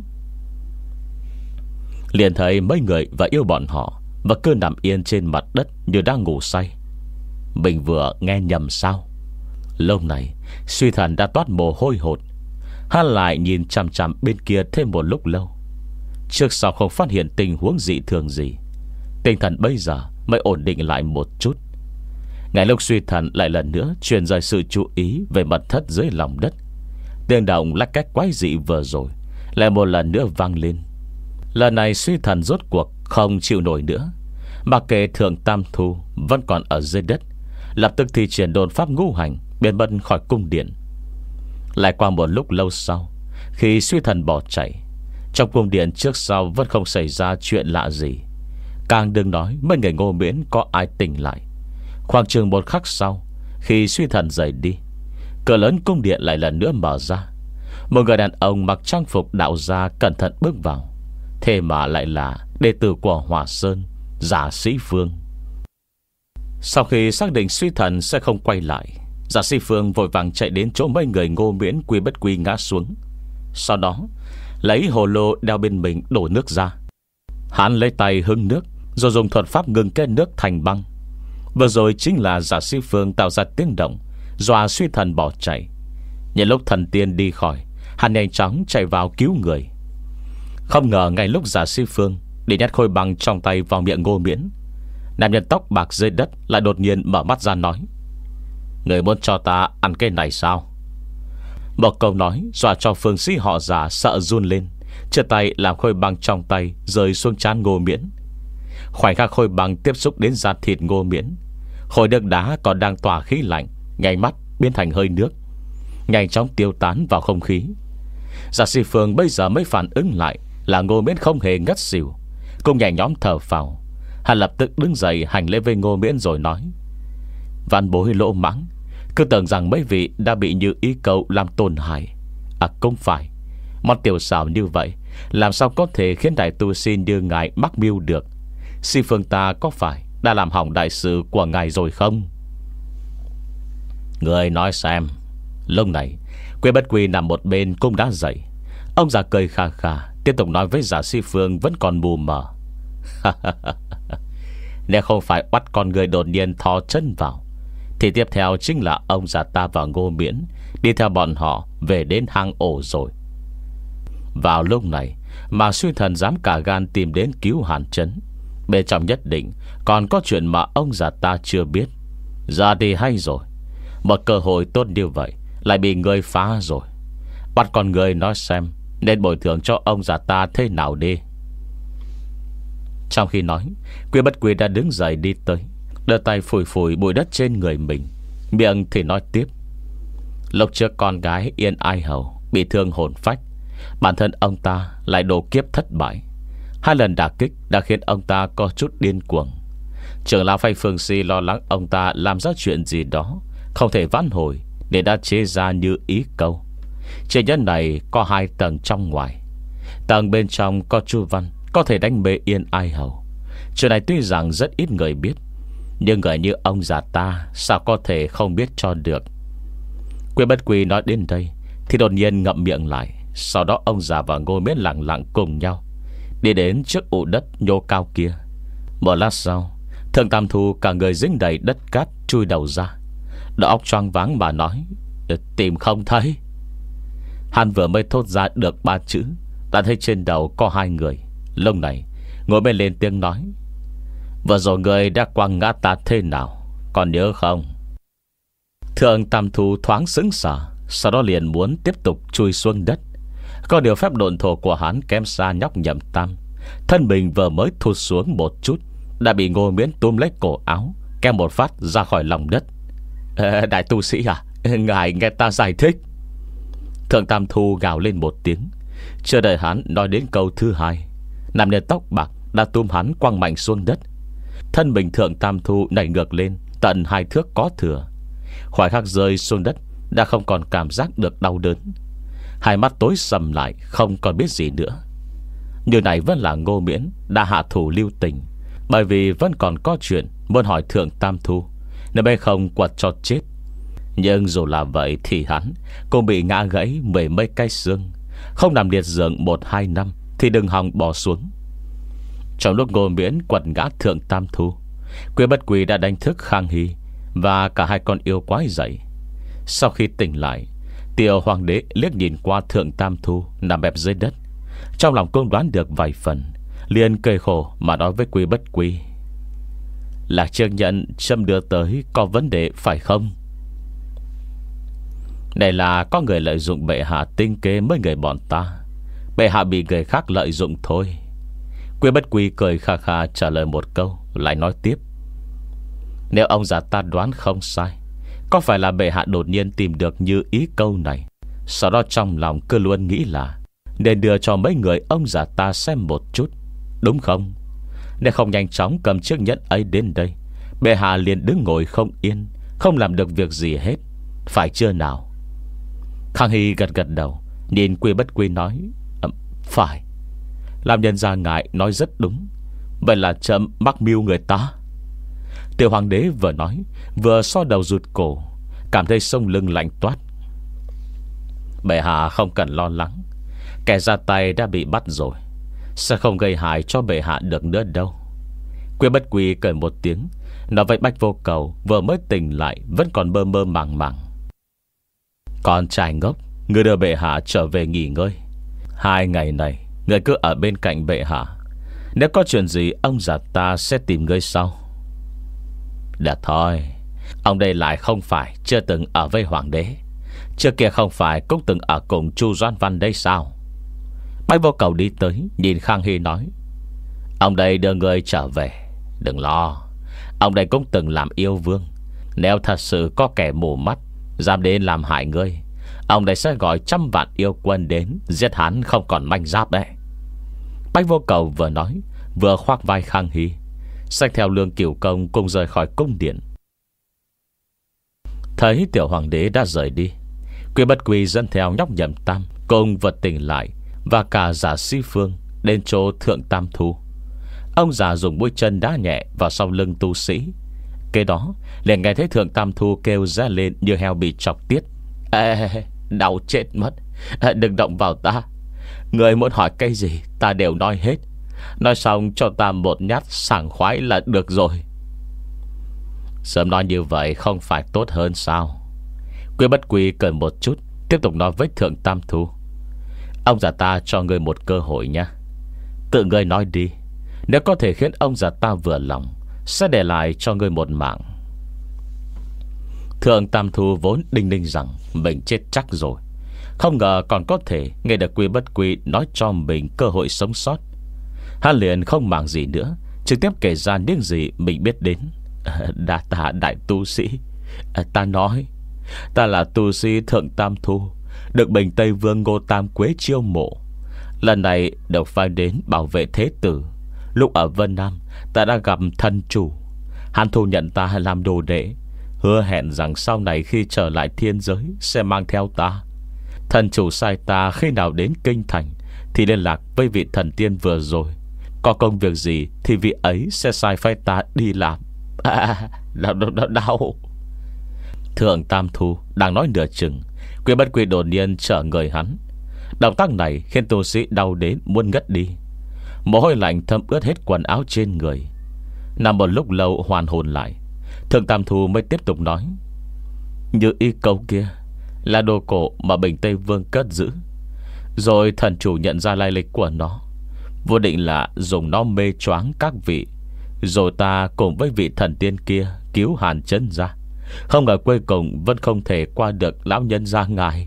liền thấy mấy người và yêu bọn họ và cứ nằm yên trên mặt đất như đang ngủ say. Mình vừa nghe nhầm sao? Lúc này Suy Thần đã toát mồ hôi hột. Hắn lại nhìn chằm chằm bên kia thêm một lúc lâu, trước sau không phát hiện tình huống dị thường gì. Tinh thần bây giờ mới ổn định lại một chút. Ngay lúc Suy Thần lại lần nữa truyền rời sự chú ý về mật thất dưới lòng đất, tiếng động lách cách quái dị vừa rồi lại một lần nữa vang lên. Lần này Suy Thần rốt cuộc không chịu nổi nữa. Mặc kệ Thượng Tam Thu vẫn còn ở dưới đất, lập tức thi triển đồn pháp ngũ hành biến mất khỏi cung điện. Lại qua một lúc lâu sau, khi Suy Thần bỏ chạy, trong cung điện trước sau vẫn không xảy ra chuyện lạ gì. Càng đừng nói mấy người Ngô Miễn có ai tỉnh lại. Khoảng chừng một khắc sau, khi Suy Thần rời đi, cửa lớn cung điện lại lần nữa mở ra. Một người đàn ông mặc trang phục đạo gia cẩn thận bước vào. Thế mà lại là đệ tử của Hỏa Sơn, Giả Sĩ Phương. Sau khi xác định Suy Thần sẽ không quay lại, Giả Sĩ Phương vội vàng chạy đến chỗ mấy người Ngô Miễn quy bất quy ngã xuống. Sau đó lấy hồ lô đeo bên mình đổ nước ra. Hắn lấy tay hưng nước, rồi dùng thuật pháp ngừng cái nước thành băng. Vừa rồi chính là Giả Sĩ Phương tạo ra tiếng động, dọa Suy Thần bỏ chạy. Nhân lúc thần tiên đi khỏi, hắn nhanh chóng chạy vào cứu người. Không ngờ ngay lúc Giả Sĩ Phương để nhét khôi băng trong tay vào miệng Ngô Miễn, nam nhân tóc bạc dưới đất lại đột nhiên mở mắt ra nói: "Người muốn cho ta ăn cái này sao?" Một câu nói dọa cho phương sĩ họ Giả sợ run lên, chợt tay làm khôi băng trong tay rơi xuống trán Ngô Miễn. Khoảnh khắc khôi băng tiếp xúc đến da thịt Ngô Miễn, khối nước đá còn đang tỏa khí lạnh ngay mắt biến thành hơi nước, nhanh chóng tiêu tán vào không khí. Giả Sĩ Phương bây giờ mới phản ứng lại là Ngô Miễn không hề ngất xỉu, cũng nhẹ nhõm thở phào. Hắn lập tức đứng dậy hành lễ với Ngô Miễn rồi nói: "Văn bối lỗ mãng, cứ tưởng rằng mấy vị đã bị Như Ý Câu làm tổn hại. À không phải, món tiểu xảo như vậy làm sao có thể khiến đại tu sĩ như ngài mắc mưu được? Sĩ Phương ta có phải đã làm hỏng đại sự của ngài rồi không?" Người nói xem. Lúc này Quế Bất Quy nằm một bên cũng đã dậy. Ông già cười khà khà, tiếp tục nói với Giả Sĩ Phương vẫn còn mù mờ: "Nếu không phải bắt con người đột nhiên thò chân vào, thì tiếp theo chính là ông già ta và Ngô Miễn đi theo bọn họ về đến hang ổ rồi." Vào lúc này mà Suy Thần dám cả gan tìm đến cứu Hàn Trấn, bên trong nhất định còn có chuyện mà ông già ta chưa biết. Giờ thì hay rồi, một cơ hội tốt như vậy lại bị người phá rồi. Bắt con người nói xem nên bồi thường cho ông già ta thế nào đi. Trong khi nói, Quy Bất Quy đã đứng dậy đi tới, đưa tay phủi phủi bụi đất trên người mình, miệng thì nói tiếp: "Lúc trước con gái Yên Ai Hầu bị thương hồn phách, bản thân ông ta lại độ kiếp thất bại. Hai lần đả kích đã khiến ông ta có chút điên cuồng. Trưởng lão Phây Phương Si lo lắng ông ta làm ra chuyện gì đó không thể vãn hồi, để đã chế ra Như Ý Câu. Trên nhân này có hai tầng trong ngoài. Tầng bên trong có chu văn có thể đánh mê Yên Ai Hầu, Chuyện này tuy rằng rất ít người biết, nhưng người như ông già ta sao có thể không biết cho được. Quy Bất Quy nói đến đây thì đột nhiên ngậm miệng lại. Sau đó ông già và Ngô Miễn lặng lặng cùng nhau đi đến trước ụ đất nhô cao kia. Một lát sau, Thượng Tam Thu cả người dính đầy đất cát chui đầu ra, đầu óc choáng váng mà nói: tìm không thấy. Hắn vừa mới thốt ra được ba chữ, đã thấy trên đầu có hai người. Lúc này ngồi bên lên tiếng nói: vừa rồi người đã quăng ngã ta thế nào, còn nhớ không? Thượng Tam Thu thoáng sững sờ, sau đó liền muốn tiếp tục chui xuống đất. Có điều phép độn thổ của hắn kém xa nhóc Nhậm Tam. Thân mình vừa mới thụt xuống một chút đã bị Ngô Miễn túm lấy cổ áo, kéo một phát ra khỏi lòng đất. Ờ, đại tu sĩ à, ngài nghe ta giải thích. Thượng Tam Thu gào lên một tiếng. Chưa đợi hắn nói đến câu thứ hai, nam nhân tóc bạc đã túm hắn quăng mạnh xuống đất. Thân mình Thượng Tam Thu nảy ngược lên tận hai thước có thừa. Khoảnh khắc rơi xuống đất đã không còn cảm giác được đau đớn. Hai mắt tối sầm lại, không còn biết gì nữa. Như này vẫn là Ngô Miễn đã hạ thủ lưu tình, bởi vì vẫn còn có chuyện muốn hỏi Thượng Tam Thu, nên mới không quật cho chết. Nhưng dù là vậy thì hắn cũng bị ngã gãy mười mấy cái xương. Không nằm liệt giường một hai năm thì đừng hòng bỏ xuống. Trong lúc Ngô Miễn quật ngã Thượng Tam Thu, Quy Bất Quy đã đánh thức Khang Hy và cả hai con yêu quái dậy. Sau khi tỉnh lại, Tiểu Hoàng đế liếc nhìn qua Thượng Tam Thu nằm bẹp dưới đất, trong lòng cũng đoán được vài phần, liền cười khổ mà nói với Quy Bất Quy: Lạc Trương nhận châm đưa tới có vấn đề phải không? Đây là có người lợi dụng bệ hạ tinh kế với người bọn ta. Bệ hạ bị người khác lợi dụng thôi. Quy Bất Quy cười kha kha trả lời một câu, lại nói tiếp: nếu ông già ta đoán không sai, có phải là bệ hạ đột nhiên tìm được như ý câu này, sau đó trong lòng cứ luôn nghĩ là nên đưa cho mấy người ông già ta xem một chút, đúng không? Nếu không nhanh chóng cầm chiếc nhẫn ấy đến đây, bệ hạ liền đứng ngồi không yên, không làm được việc gì hết, phải chưa nào? Khang Hy gật gật đầu, nhìn Quy Bất Quy nói: phải. Làm nhân gia ngại nói rất đúng. Vậy là chậm mắc mưu người ta. Tiểu Hoàng đế vừa nói vừa so đầu rụt cổ, cảm thấy sống lưng lạnh toát. Bệ hạ không cần lo lắng, kẻ ra tay đã bị bắt rồi, sẽ không gây hại cho bệ hạ được nữa đâu. Quy Bất Quy cười một tiếng, nói với Bách Vô Cầu vừa mới tỉnh lại vẫn còn mơ mơ màng màng: con trai ngốc, người đưa bệ hạ trở về nghỉ ngơi. Hai ngày này người cứ ở bên cạnh bệ hạ, nếu có chuyện gì ông già ta sẽ tìm ngươi sau. Đã thôi, ông đây lại không phải chưa từng ở với hoàng đế, trước kia không phải cũng từng ở cùng Chu Doan Văn đây sao? Bách Vô Cầu đi tới nhìn Khang Hy nói: ông đây đưa người trở về, đừng lo. Ông đây cũng từng làm yêu vương. Nếu thật sự có kẻ mù mắt dám đến làm hại ngươi, ông đây sẽ gọi trăm vạn yêu quân đến giết hắn không còn manh giáp đấy. Bách Vô Cầu vừa nói vừa khoác vai Khang Hy, xách theo Lương Cửu Công cùng rời khỏi cung điện. Thấy Tiểu Hoàng đế đã rời đi, Quy Bất Quy dẫn theo nhóc Nhậm Tam cùng vật tỉnh lại và cả Giả Si Phương đến chỗ Thượng Tam Thu. Ông già dùng mũi chân đá nhẹ vào sau lưng tu sĩ. Kế đó liền nghe thấy Thượng Tam Thu kêu ra lên như heo bị chọc tiết: Ê, đau chết mất, đừng động vào ta. Người muốn hỏi cái gì ta đều nói hết. Nói xong cho ta một nhát sảng khoái là được rồi. Sớm nói như vậy không phải tốt hơn sao? Quy Bất Quy cười một chút, tiếp tục nói với Thượng Tam Thu: ông già ta cho ngươi một cơ hội nha. Tự ngươi nói đi, nếu có thể khiến ông già ta vừa lòng, sẽ để lại cho ngươi một mạng. Thượng Tam Thu vốn đinh ninh rằng mình chết chắc rồi, không ngờ còn có thể nghe được Quy Bất Quy nói cho mình cơ hội sống sót. Hắn liền không màng gì nữa, trực tiếp kể ra những gì mình biết đến. Đa tạ đại tu sĩ. Ta nói, ta là tu sĩ Thượng Tam Thu, được Bình Tây Vương Ngô Tam Quế chiêu mộ. Lần này được phái đến bảo vệ thế tử. Lúc ở Vân Nam, ta đã gặp thân chủ. Hắn thu nhận ta làm đồ đệ, hứa hẹn rằng sau này khi trở lại thiên giới sẽ mang theo ta. Thần chủ sai ta khi nào đến kinh thành thì liên lạc với vị thần tiên vừa rồi, Có công việc gì thì vị ấy sẽ sai phái ta đi làm. À, đau, đau, đau, đau. Thượng Tam Thu đang nói nửa chừng, Quy Bất Quy đột nhiên trở người hắn. Động tác này khiến tu sĩ đau đến muốn ngất đi. Mồ hôi lạnh thấm ướt hết quần áo trên người. Nằm một lúc lâu hoàn hồn lại, Thượng Tam Thu mới tiếp tục nói: như y câu kia là đồ cổ mà Bình Tây Vương cất giữ, rồi thần chủ nhận ra lai lịch của nó, vô định là dùng nó mê choáng các vị, rồi ta cùng với vị thần tiên kia cứu Hàn Chân ra. Không ngờ cuối cùng vẫn không thể qua được lão nhân gia ngài.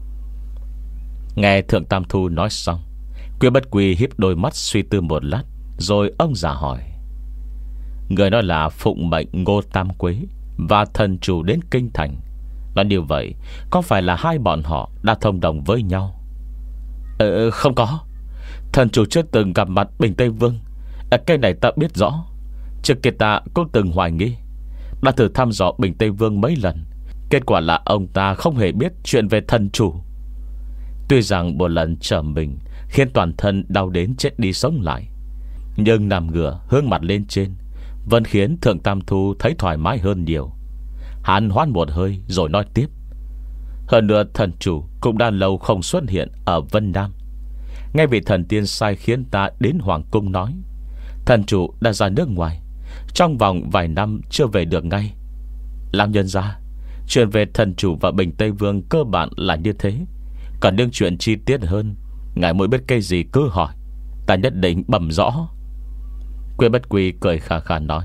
Nghe Thượng Tam Thu nói xong, Quy Bất Quy híp đôi mắt suy tư một lát, rồi ông già hỏi: người nói là phụng mệnh Ngô Tam Quế và thần chủ đến kinh thành, là như vậy, có phải là hai bọn họ đã thông đồng với nhau? Ờ không có. Thần chủ chưa từng gặp mặt Bình Tây Vương. À, cái này ta biết rõ. Trước kia ta cũng từng hoài nghi, đã thử thăm dò Bình Tây Vương mấy lần, kết quả là ông ta không hề biết chuyện về thần chủ. Tuy rằng một lần trở mình khiến toàn thân đau đến chết đi sống lại, nhưng nằm ngửa hướng mặt lên trên vẫn khiến Thượng Tam Thu thấy thoải mái hơn nhiều. Hắn hoán một hơi rồi nói tiếp: hơn nữa thần chủ cũng đã lâu không xuất hiện ở Vân Nam. Nghe vị thần tiên sai khiến ta đến Hoàng Cung nói, thần chủ đã ra nước ngoài, trong vòng vài năm chưa về được ngay. Làm nhân ra, chuyện về thần chủ và Bình Tây Vương cơ bản là như thế. Còn những chuyện chi tiết hơn, ngài muốn biết cái gì cứ hỏi, ta nhất định bẩm rõ. Quy Bất Quy cười khà khà nói: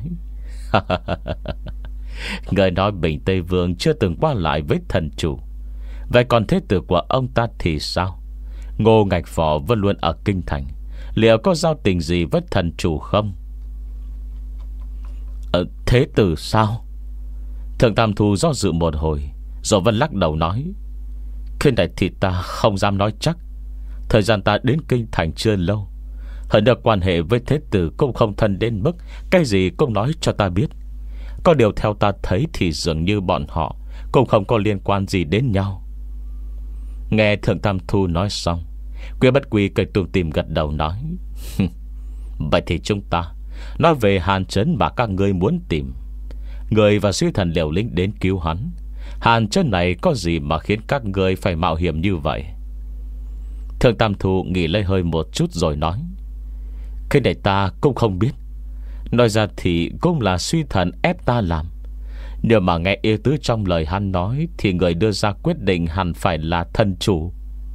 người nói Bình Tây Vương chưa từng qua lại với thần chủ, vậy còn thế tử của ông ta thì sao? Ngô Ngạch Phò vẫn luôn ở kinh thành, liệu có giao tình gì với thần chủ không? Ờ, thế tử sao? Thượng Tam Thu do dự một hồi, rồi vẫn lắc đầu nói: cái này thì ta không dám nói chắc. Thời gian ta đến kinh thành chưa lâu, hơn nữa quan hệ với thế tử cũng không thân đến mức cái gì cũng nói cho ta biết. Có điều theo ta thấy thì dường như bọn họ cũng không có liên quan gì đến nhau. Nghe Thượng Tam Thu nói xong, Quy Bất Quy cười tủm tỉm gật đầu nói: vậy thì chúng ta nói về Hàn Trấn mà các ngươi muốn tìm. Người và suy thần liều lĩnh đến cứu hắn. Hàn Trấn này có gì mà khiến các ngươi phải mạo hiểm như vậy? Thượng Tam Thu nghỉ lấy hơi một chút rồi nói: cái này ta cũng không biết. Nói ra thì cũng là suy thần ép ta làm. Nhưng mà nghe yêu tứ trong lời hắn nói, thì người đưa ra quyết định hẳn phải là thần chủ.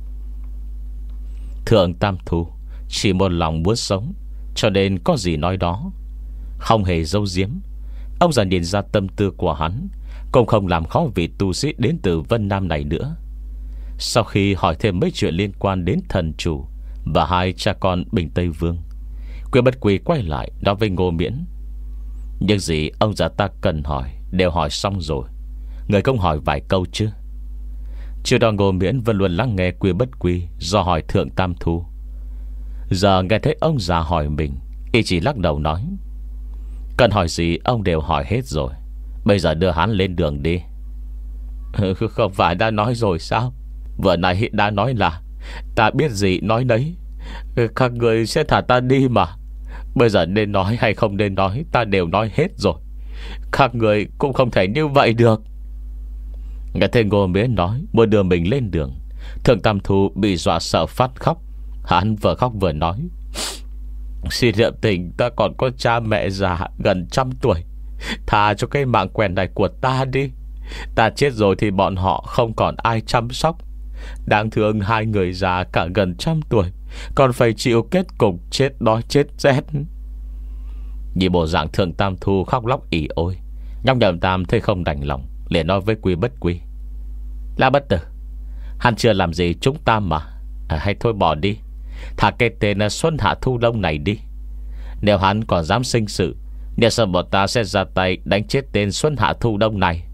Thượng Tam Thu chỉ một lòng muốn sống, cho nên có gì nói đó, không hề giấu giếm. Ông già nhìn ra tâm tư của hắn, cũng không làm khó vị tu sĩ đến từ Vân Nam này nữa. Sau khi hỏi thêm mấy chuyện liên quan đến thần chủ và hai cha con Bình Tây Vương, Quy Bất Quy quay lại nói với Ngô Miễn: những gì ông già ta cần hỏi đều hỏi xong rồi, người không hỏi vài câu chứ? Trước đó Ngô Miễn vẫn luôn lắng nghe Quy Bất Quy do hỏi Thượng Tam Thu. Giờ nghe thấy ông già hỏi mình, y chỉ lắc đầu nói: cần hỏi gì ông đều hỏi hết rồi, bây giờ đưa hắn lên đường đi. Không phải đã nói rồi sao? Vừa nãy đã nói là ta biết gì nói nấy, các người sẽ thả ta đi mà. Bây giờ nên nói hay không nên nói, ta đều nói hết rồi. Các người cũng không thể như vậy được. Nghe thấy Ngô Miễn nói muốn đưa mình lên đường, Thượng Tam Thu bị dọa sợ phát khóc. Hắn vừa khóc vừa nói: xin niệm tình, ta còn có cha mẹ già gần trăm tuổi, tha cho cái mạng quèn này của ta đi. Ta chết rồi thì bọn họ không còn ai chăm sóc. Đáng thương hai người già cả gần trăm tuổi còn phải chịu kết cục chết đói chết rét. Nhìn bộ dạng Thượng Tam Thu khóc lóc ỉ ôi, Nhóc Nhậm Tam thấy không đành lòng, liền nói với Quy Bất Quy: là bất tử, hắn chưa làm gì chúng ta mà. à, Hay thôi bỏ đi, thả cái tên Xuân Hạ Thu Đông này đi. Nếu hắn còn dám sinh sự, nếu sợ bọn ta sẽ ra tay đánh chết tên Xuân Hạ Thu Đông này.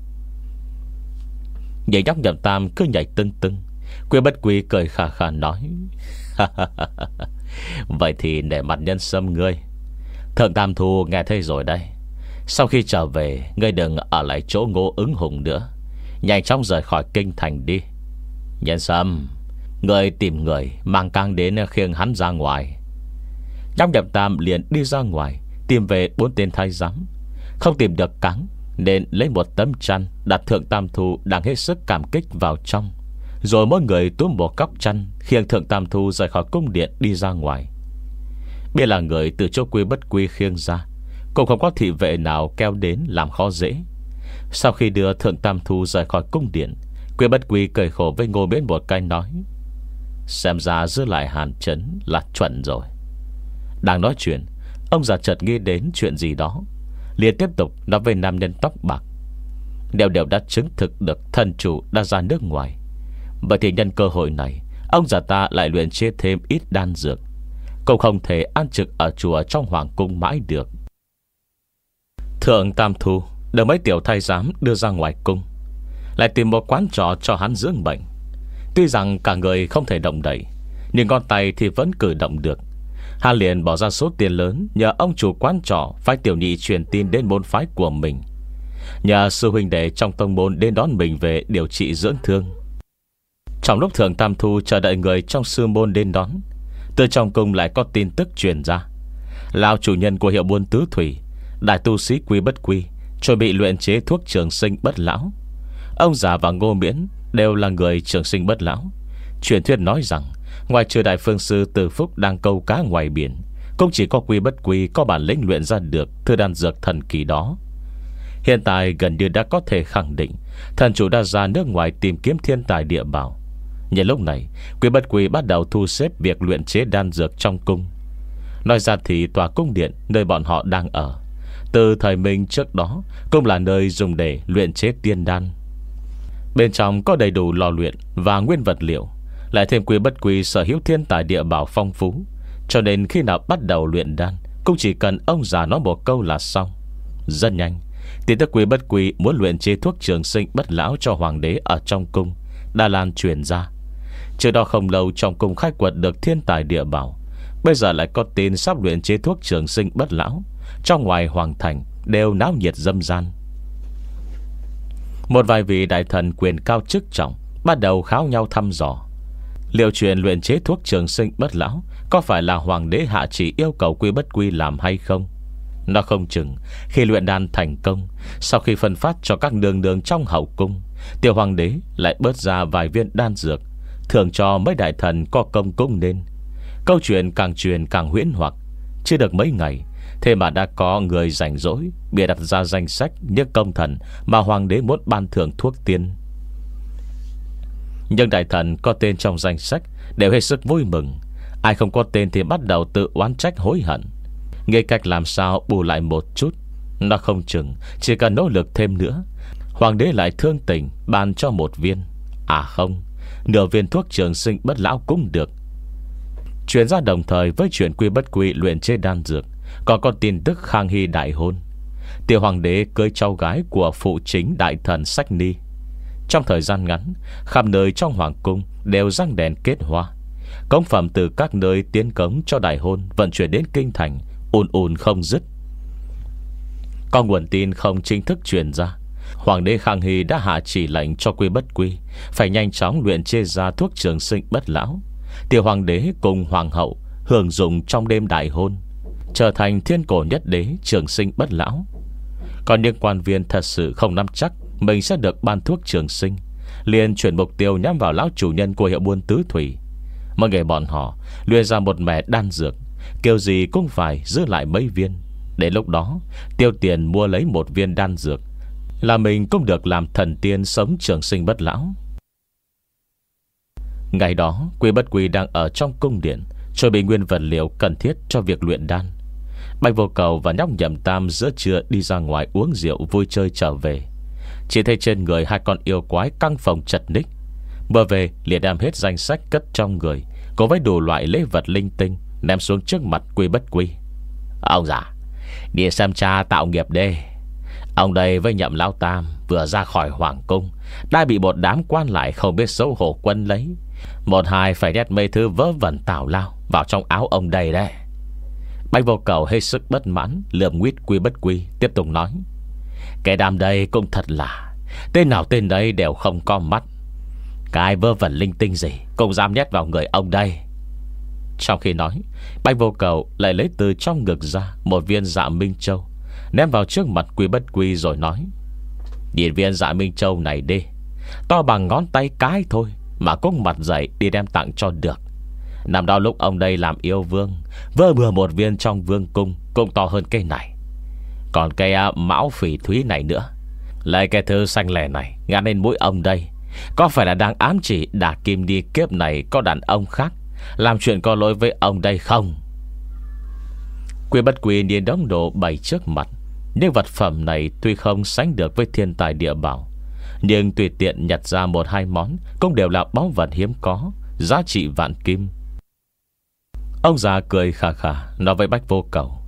Nhìn Nhóc Nhậm Tam cứ nhảy tưng tưng, Quy Bất Quy cười khà khà nói: vậy thì để mặt nhân sâm ngươi. Thượng Tam Thu nghe thấy rồi đây. Sau khi trở về, ngươi đừng ở lại chỗ Ngô Ứng Hùng nữa, nhanh chóng rời khỏi kinh thành đi. Nhân sâm, ngươi tìm người mang cang đến khiêng hắn ra ngoài. Nhóc Nhậm Tam liền đi ra ngoài tìm về bốn tên thái giám. Không tìm được cáng, nên lấy một tấm chăn đặt Thượng Tam Thu đang hết sức cảm kích vào trong. Rồi mỗi người túm một góc chăn, khiêng Thượng Tam Thu rời khỏi cung điện đi ra ngoài. Biết là người từ chỗ Quy Bất Quy khiêng ra, cũng không có thị vệ nào kéo đến làm khó dễ. Sau khi đưa Thượng Tam Thu rời khỏi cung điện, Quy Bất Quy cười khổ với Ngô Miễn một cái nói: xem ra giữ lại Hàn Trấn là chuẩn rồi. Đang nói chuyện, ông già chợt nghĩ đến chuyện gì đó, liền tiếp tục nói với nam nhân tóc bạc: Đều đều đã chứng thực được thần chủ đã ra nước ngoài. Vậy thì nhân cơ hội này, ông già ta lại luyện chế thêm ít đan dược, cũng không thể an trực ở chùa trong hoàng cung mãi được. Thượng Tam Thu được mấy tiểu thái giám đưa ra ngoài cung, lại tìm một quán trọ cho hắn dưỡng bệnh. Tuy rằng cả người không thể động đậy, nhưng ngón tay thì vẫn cử động được. Hắn liền bỏ ra số tiền lớn nhờ ông chủ quán trọ phái tiểu nhị truyền tin đến môn phái của mình, nhờ sư huynh đệ trong tông môn đến đón mình về điều trị dưỡng thương. Trong lúc Thượng Tam Thu chờ đợi người trong sư môn đến đón, từ trong cung lại có tin tức truyền ra: lão chủ nhân của hiệu buôn Tứ Thủy, đại tu sĩ Quy Bất Quy, chuẩn bị luyện chế thuốc trường sinh bất lão. Ông già và Ngô Miễn đều là người trường sinh bất lão. Truyền thuyết nói rằng, ngoài trừ đại phương sư Từ Phúc đang câu cá ngoài biển, cũng chỉ có Quy Bất Quy có bản lĩnh luyện ra được thứ đan dược thần kỳ đó. Hiện tại gần như đã có thể khẳng định thần chủ đã ra nước ngoài tìm kiếm thiên tài địa bảo. Nhân lúc này, Quy Bất Quy bắt đầu thu xếp việc luyện chế đan dược trong cung. Nói ra thì tòa cung điện nơi bọn họ đang ở, từ thời Minh trước đó, cũng là nơi dùng để luyện chế tiên đan. Bên trong có đầy đủ lò luyện và nguyên vật liệu, lại thêm Quy Bất Quy sở hữu thiên tài địa bảo phong phú, cho nên khi nào bắt đầu luyện đan, cũng chỉ cần ông già nói một câu là xong. Rất nhanh, tin tức Quy Bất Quy muốn luyện chế thuốc trường sinh bất lão cho hoàng đế ở trong cung đã lan truyền ra. Trước đó không lâu, trong cung khai quật được thiên tài địa bảo, bây giờ lại có tin sắp luyện chế thuốc trường sinh bất lão. Trong ngoài hoàng thành đều náo nhiệt râm ran. Một vài vị đại thần quyền cao chức trọng bắt đầu kháo nhau thăm dò liệu chuyện luyện chế thuốc trường sinh bất lão có phải là hoàng đế hạ chỉ yêu cầu Quy Bất Quy làm hay không. Nó không chừng khi luyện đan thành công, sau khi phân phát cho các nương nương trong hậu cung, tiểu hoàng đế lại bớt ra vài viên đan dược, thưởng cho mấy đại thần có công cũng nên. Câu chuyện càng truyền càng huyễn hoặc. Chưa được mấy ngày, thế mà đã có người rảnh rỗi bịa đặt ra danh sách những công thần mà hoàng đế muốn ban thưởng thuốc tiên. Nhưng đại thần có tên trong danh sách đều hết sức vui mừng, ai không có tên thì bắt đầu tự oán trách hối hận, nghĩ cách làm sao bù lại một chút. Nó không chừng chỉ cần nỗ lực thêm nữa, hoàng đế lại thương tình ban cho một viên, à không, nửa viên thuốc trường sinh bất lão cũng được. Chuyển ra đồng thời với chuyện Quy Bất Quy luyện chế đan dược, còn có tin tức Khang Hy đại hôn. Tiểu hoàng đế cưới cháu gái của phụ chính đại thần Sách Ni. Trong thời gian ngắn, khắp nơi trong hoàng cung đều răng đèn kết hoa. Công phẩm từ các nơi tiến cống cho đại hôn vận chuyển đến kinh thành ùn ùn không dứt. Có nguồn tin không chính thức truyền ra, hoàng đế Khang Hy đã hạ chỉ lệnh cho Quy Bất Quy phải nhanh chóng luyện chế ra thuốc trường sinh bất lão. Tiểu hoàng đế cùng hoàng hậu hưởng dụng trong đêm đại hôn, trở thành thiên cổ nhất đế trường sinh bất lão. Còn những quan viên thật sự không nắm chắc mình sẽ được ban thuốc trường sinh, liền chuyển mục tiêu nhắm vào lão chủ nhân của hiệu buôn Tứ Thủy. Mọi người bọn họ luyện ra một mẻ đan dược, kiểu gì cũng phải giữ lại mấy viên. Đến lúc đó tiêu tiền mua lấy một viên đan dược là mình cũng được làm thần tiên sống trường sinh bất lão. Ngày đó Quy Bất Quy đang ở trong cung điện chuẩn bị nguyên vật liệu cần thiết cho việc luyện đan. Bạch Vô Cầu và nhóc Nhậm Tam giữa trưa đi ra ngoài uống rượu vui chơi trở về, chỉ thấy trên người hai con yêu quái căng phòng chật ních. Vừa về liền đem hết danh sách cất trong người, có với đủ loại lễ vật linh tinh ném xuống trước mặt Quy Bất Quy. Ông già, đi xem cha tạo nghiệp đi. Ông đây với Nhậm Lão Tam vừa ra khỏi hoàng cung đã bị một đám quan lại không biết xấu hổ quân lấy. Một hai phải nhét mấy thứ vớ vẩn tào lao vào trong áo ông đây đấy. Bạch Vô Cầu hết sức bất mãn lườm nguyết Quy Bất Quy, tiếp tục nói: cái đám đây cũng thật là tên nào tên đấy đều không có mắt, cái vơ vẩn linh tinh gì cũng dám nhét vào người ông đây. Trong khi nói, Bạch Vô Cầu lại lấy từ trong ngực ra một viên Dạ Minh Châu, ném vào trước mặt Quy Bất Quy rồi nói: "Nhìn viên Dạ Minh Châu này đi, to bằng ngón tay cái thôi mà cũng mặt dậy đi đem tặng cho được. Năm đó lúc ông đây làm yêu vương, vơ bừa một viên trong vương cung cũng to hơn cây này. Còn cây à, mão phỉ thúy này nữa, lấy cái thư xanh lẻ này gắn lên mũi ông đây, có phải là đang ám chỉ Đả Kim đi kiếp này có đàn ông khác làm chuyện có lỗi với ông đây không?" Quy Bất Quy nhìn đống đồ bày trước mặt. Những vật phẩm này tuy không sánh được với thiên tài địa bảo, nhưng tùy tiện nhặt ra một hai món cũng đều là báu vật hiếm có, giá trị vạn kim. Ông già cười khà khà nói với Bách Vô Cầu: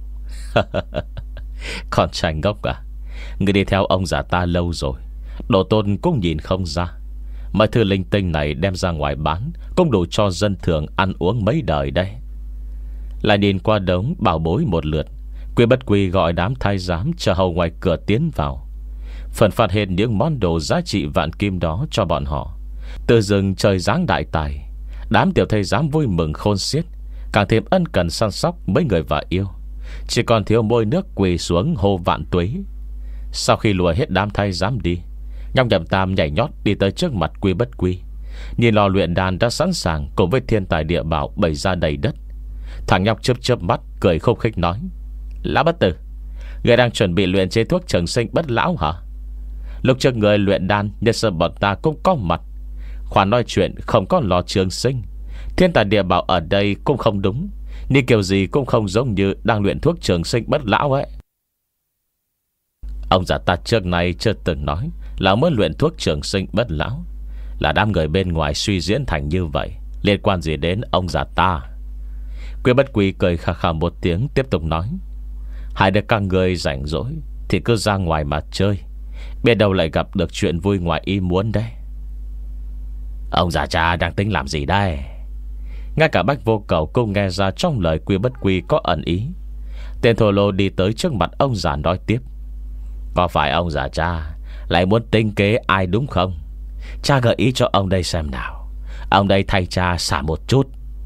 "Con trai ngốc à, người đi theo ông già ta lâu rồi, độ tôn cũng nhìn không ra. Mọi thứ linh tinh này đem ra ngoài bán cũng đủ cho dân thường ăn uống mấy đời đây." Lại nhìn qua đống bảo bối một lượt, Quy Bất Quy gọi đám thái giám chờ hầu ngoài cửa tiến vào, phần phát hiện những món đồ giá trị vạn kim đó cho bọn họ. Từ rừng trời giáng đại tài, đám tiểu thái giám vui mừng khôn xiết, càng thêm ân cần săn sóc mấy người vợ yêu, chỉ còn thiếu môi nước quỳ xuống hô vạn tuế. Sau khi lùa hết đám thái giám đi, Nhong Nhậm Tam nhảy nhót đi tới trước mặt Quy Bất Quy, nhìn lò luyện đan đã sẵn sàng cùng với thiên tài địa bảo bày ra đầy đất. Thằng nhóc chớp chớp mắt cười khúc khích nói: "Lão bất tử, người đang chuẩn bị luyện chế thuốc trường sinh bất lão hả? Lúc trước người luyện đan, nhân sơ bọn ta cũng có mặt. Khoản nói chuyện không có lò trường sinh, thiên tài địa bảo ở đây cũng không đúng, ni kiểu gì cũng không giống như đang luyện thuốc trường sinh bất lão ấy." Ông già ta trước này chưa từng nói là mới luyện thuốc trường sinh bất lão, là đám người bên ngoài suy diễn thành như vậy, liên quan gì đến ông già ta? Quy Bất Quy cười khà khà một tiếng, tiếp tục nói: "Hai đứa các người rảnh rỗi thì cứ ra ngoài mà chơi, biết đâu lại gặp được chuyện vui ngoài ý muốn đấy." "Ông già cha đang tính làm gì đây?" Ngay cả Bách Vô Cầu cũng nghe ra trong lời Quy Bất Quy có ẩn ý. Tên thổ lô đi tới trước mặt ông già nói tiếp: "Có phải ông già cha lại muốn tính kế ai đúng không? Cha gợi ý cho ông đây xem nào. Ông đây thay cha xả một chút.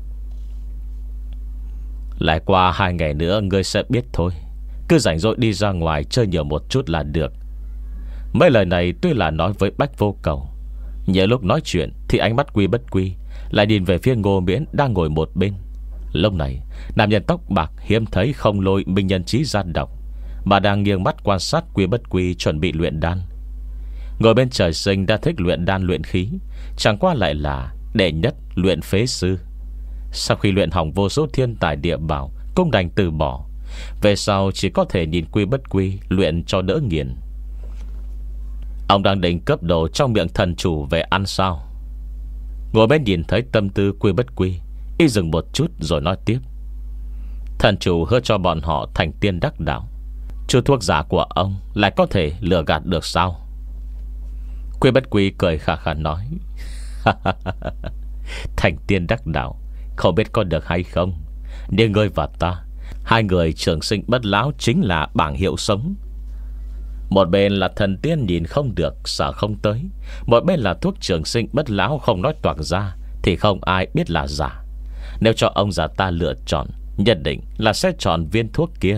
Lại qua hai ngày nữa ngươi sẽ biết thôi. Cứ rảnh rỗi đi ra ngoài chơi nhiều một chút là được." Mấy lời này tuy là nói với Bách Vô Cầu, nhiều lúc nói chuyện thì ánh mắt Quy Bất Quy lại nhìn về phía Ngô Miễn đang ngồi một bên. Lúc này nam nhân tóc bạc hiếm thấy không lôi minh nhân trí gian độc, mà đang nghiêng mắt quan sát Quy Bất Quy chuẩn bị luyện đan. Ngồi bên trời sinh đã thích luyện đan luyện khí, chẳng qua lại là đệ nhất luyện phế sư. Sau khi luyện hỏng vô số thiên tài địa bảo, cũng đành từ bỏ. Về sau chỉ có thể nhìn Quy Bất Quy luyện cho đỡ nghiền. Ông đang định cấp đồ trong miệng thần chủ về ăn sao? Ngồi bên nhìn thấy tâm tư Quy Bất Quy, y dừng một chút rồi nói tiếp: "Thần chủ hứa cho bọn họ thành tiên đắc đạo, chú thuốc giả của ông lại có thể lừa gạt được sao?" Quy Bất Quy cười khà khà nói: "Thành tiên đắc đạo không biết có được hay không, nhưng ngươi và ta, hai người trường sinh bất lão chính là bảng hiệu sống. Một bên là thần tiên nhìn không được, sợ không tới, một bên là thuốc trường sinh bất lão không nói toạc ra thì không ai biết là giả. Nếu cho ông già ta lựa chọn, nhất định là sẽ chọn viên thuốc kia.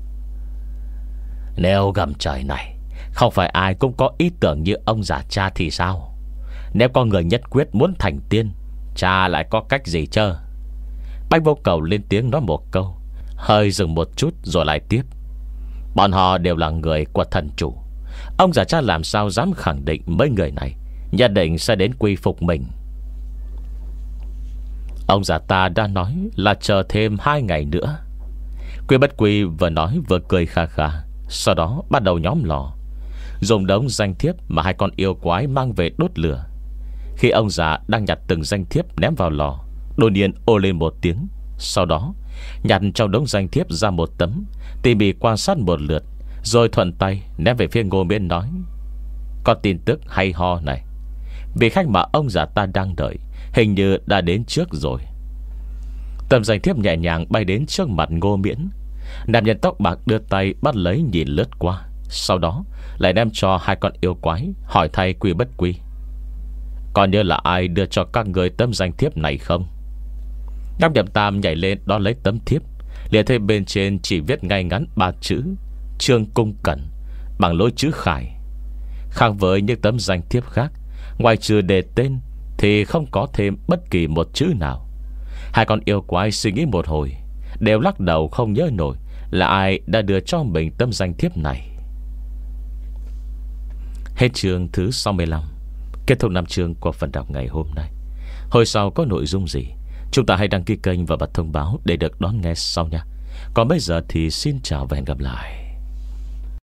Nếu gầm trời này không phải ai cũng có ý tưởng như ông già cha thì sao? Nếu có người nhất quyết muốn thành tiên, cha lại có cách gì chứ?" Bách Vô Cầu lên tiếng nói một câu, hơi dừng một chút rồi lại tiếp: "Bọn họ đều là người của thần chủ. Ông già cha làm sao dám khẳng định mấy người này nhất định sẽ đến quy phục mình. Ông già ta đã nói là chờ thêm hai ngày nữa." Quy Bất Quy vừa nói vừa cười kha kha, sau đó bắt đầu nhóm lò, dùng đống danh thiếp mà hai con yêu quái mang về đốt lửa. Khi ông già đang nhặt từng danh thiếp ném vào lò, đột nhiên ô lên một tiếng, sau đó nhặt trong đống danh thiếp ra một tấm, tỉ mỉ quan sát một lượt, rồi thuận tay ném về phía Ngô Miễn nói: "Có tin tức hay ho này. Vị khách mà ông già ta đang đợi hình như đã đến trước rồi." Tấm danh thiếp nhẹ nhàng bay đến trước mặt Ngô Miễn. Nam nhân tóc bạc đưa tay bắt lấy nhìn lướt qua, sau đó lại đem cho hai con yêu quái, hỏi thay Quy Bất Quy: "Còn nhớ là ai đưa cho các người tấm danh thiếp này không?" Nham Nhậm Tam nhảy lên đón lấy tấm thiếp, liền thấy bên trên chỉ viết ngay ngắn ba chữ Trương Cung Cẩn bằng lối chữ khải. Khác với những tấm danh thiếp khác, ngoài trừ đề tên thì không có thêm bất kỳ một chữ nào. Hai con yêu quái suy nghĩ một hồi, đều lắc đầu không nhớ nổi là ai đã đưa cho mình tấm danh thiếp này. Hết chương thứ sáu mươi lăm. Kết thúc năm chương của phần đọc ngày hôm nay. Hồi sau có nội dung gì, chúng ta hãy đăng ký kênh và bật thông báo để được đón nghe sau nha. Còn bây giờ thì xin chào và hẹn gặp lại.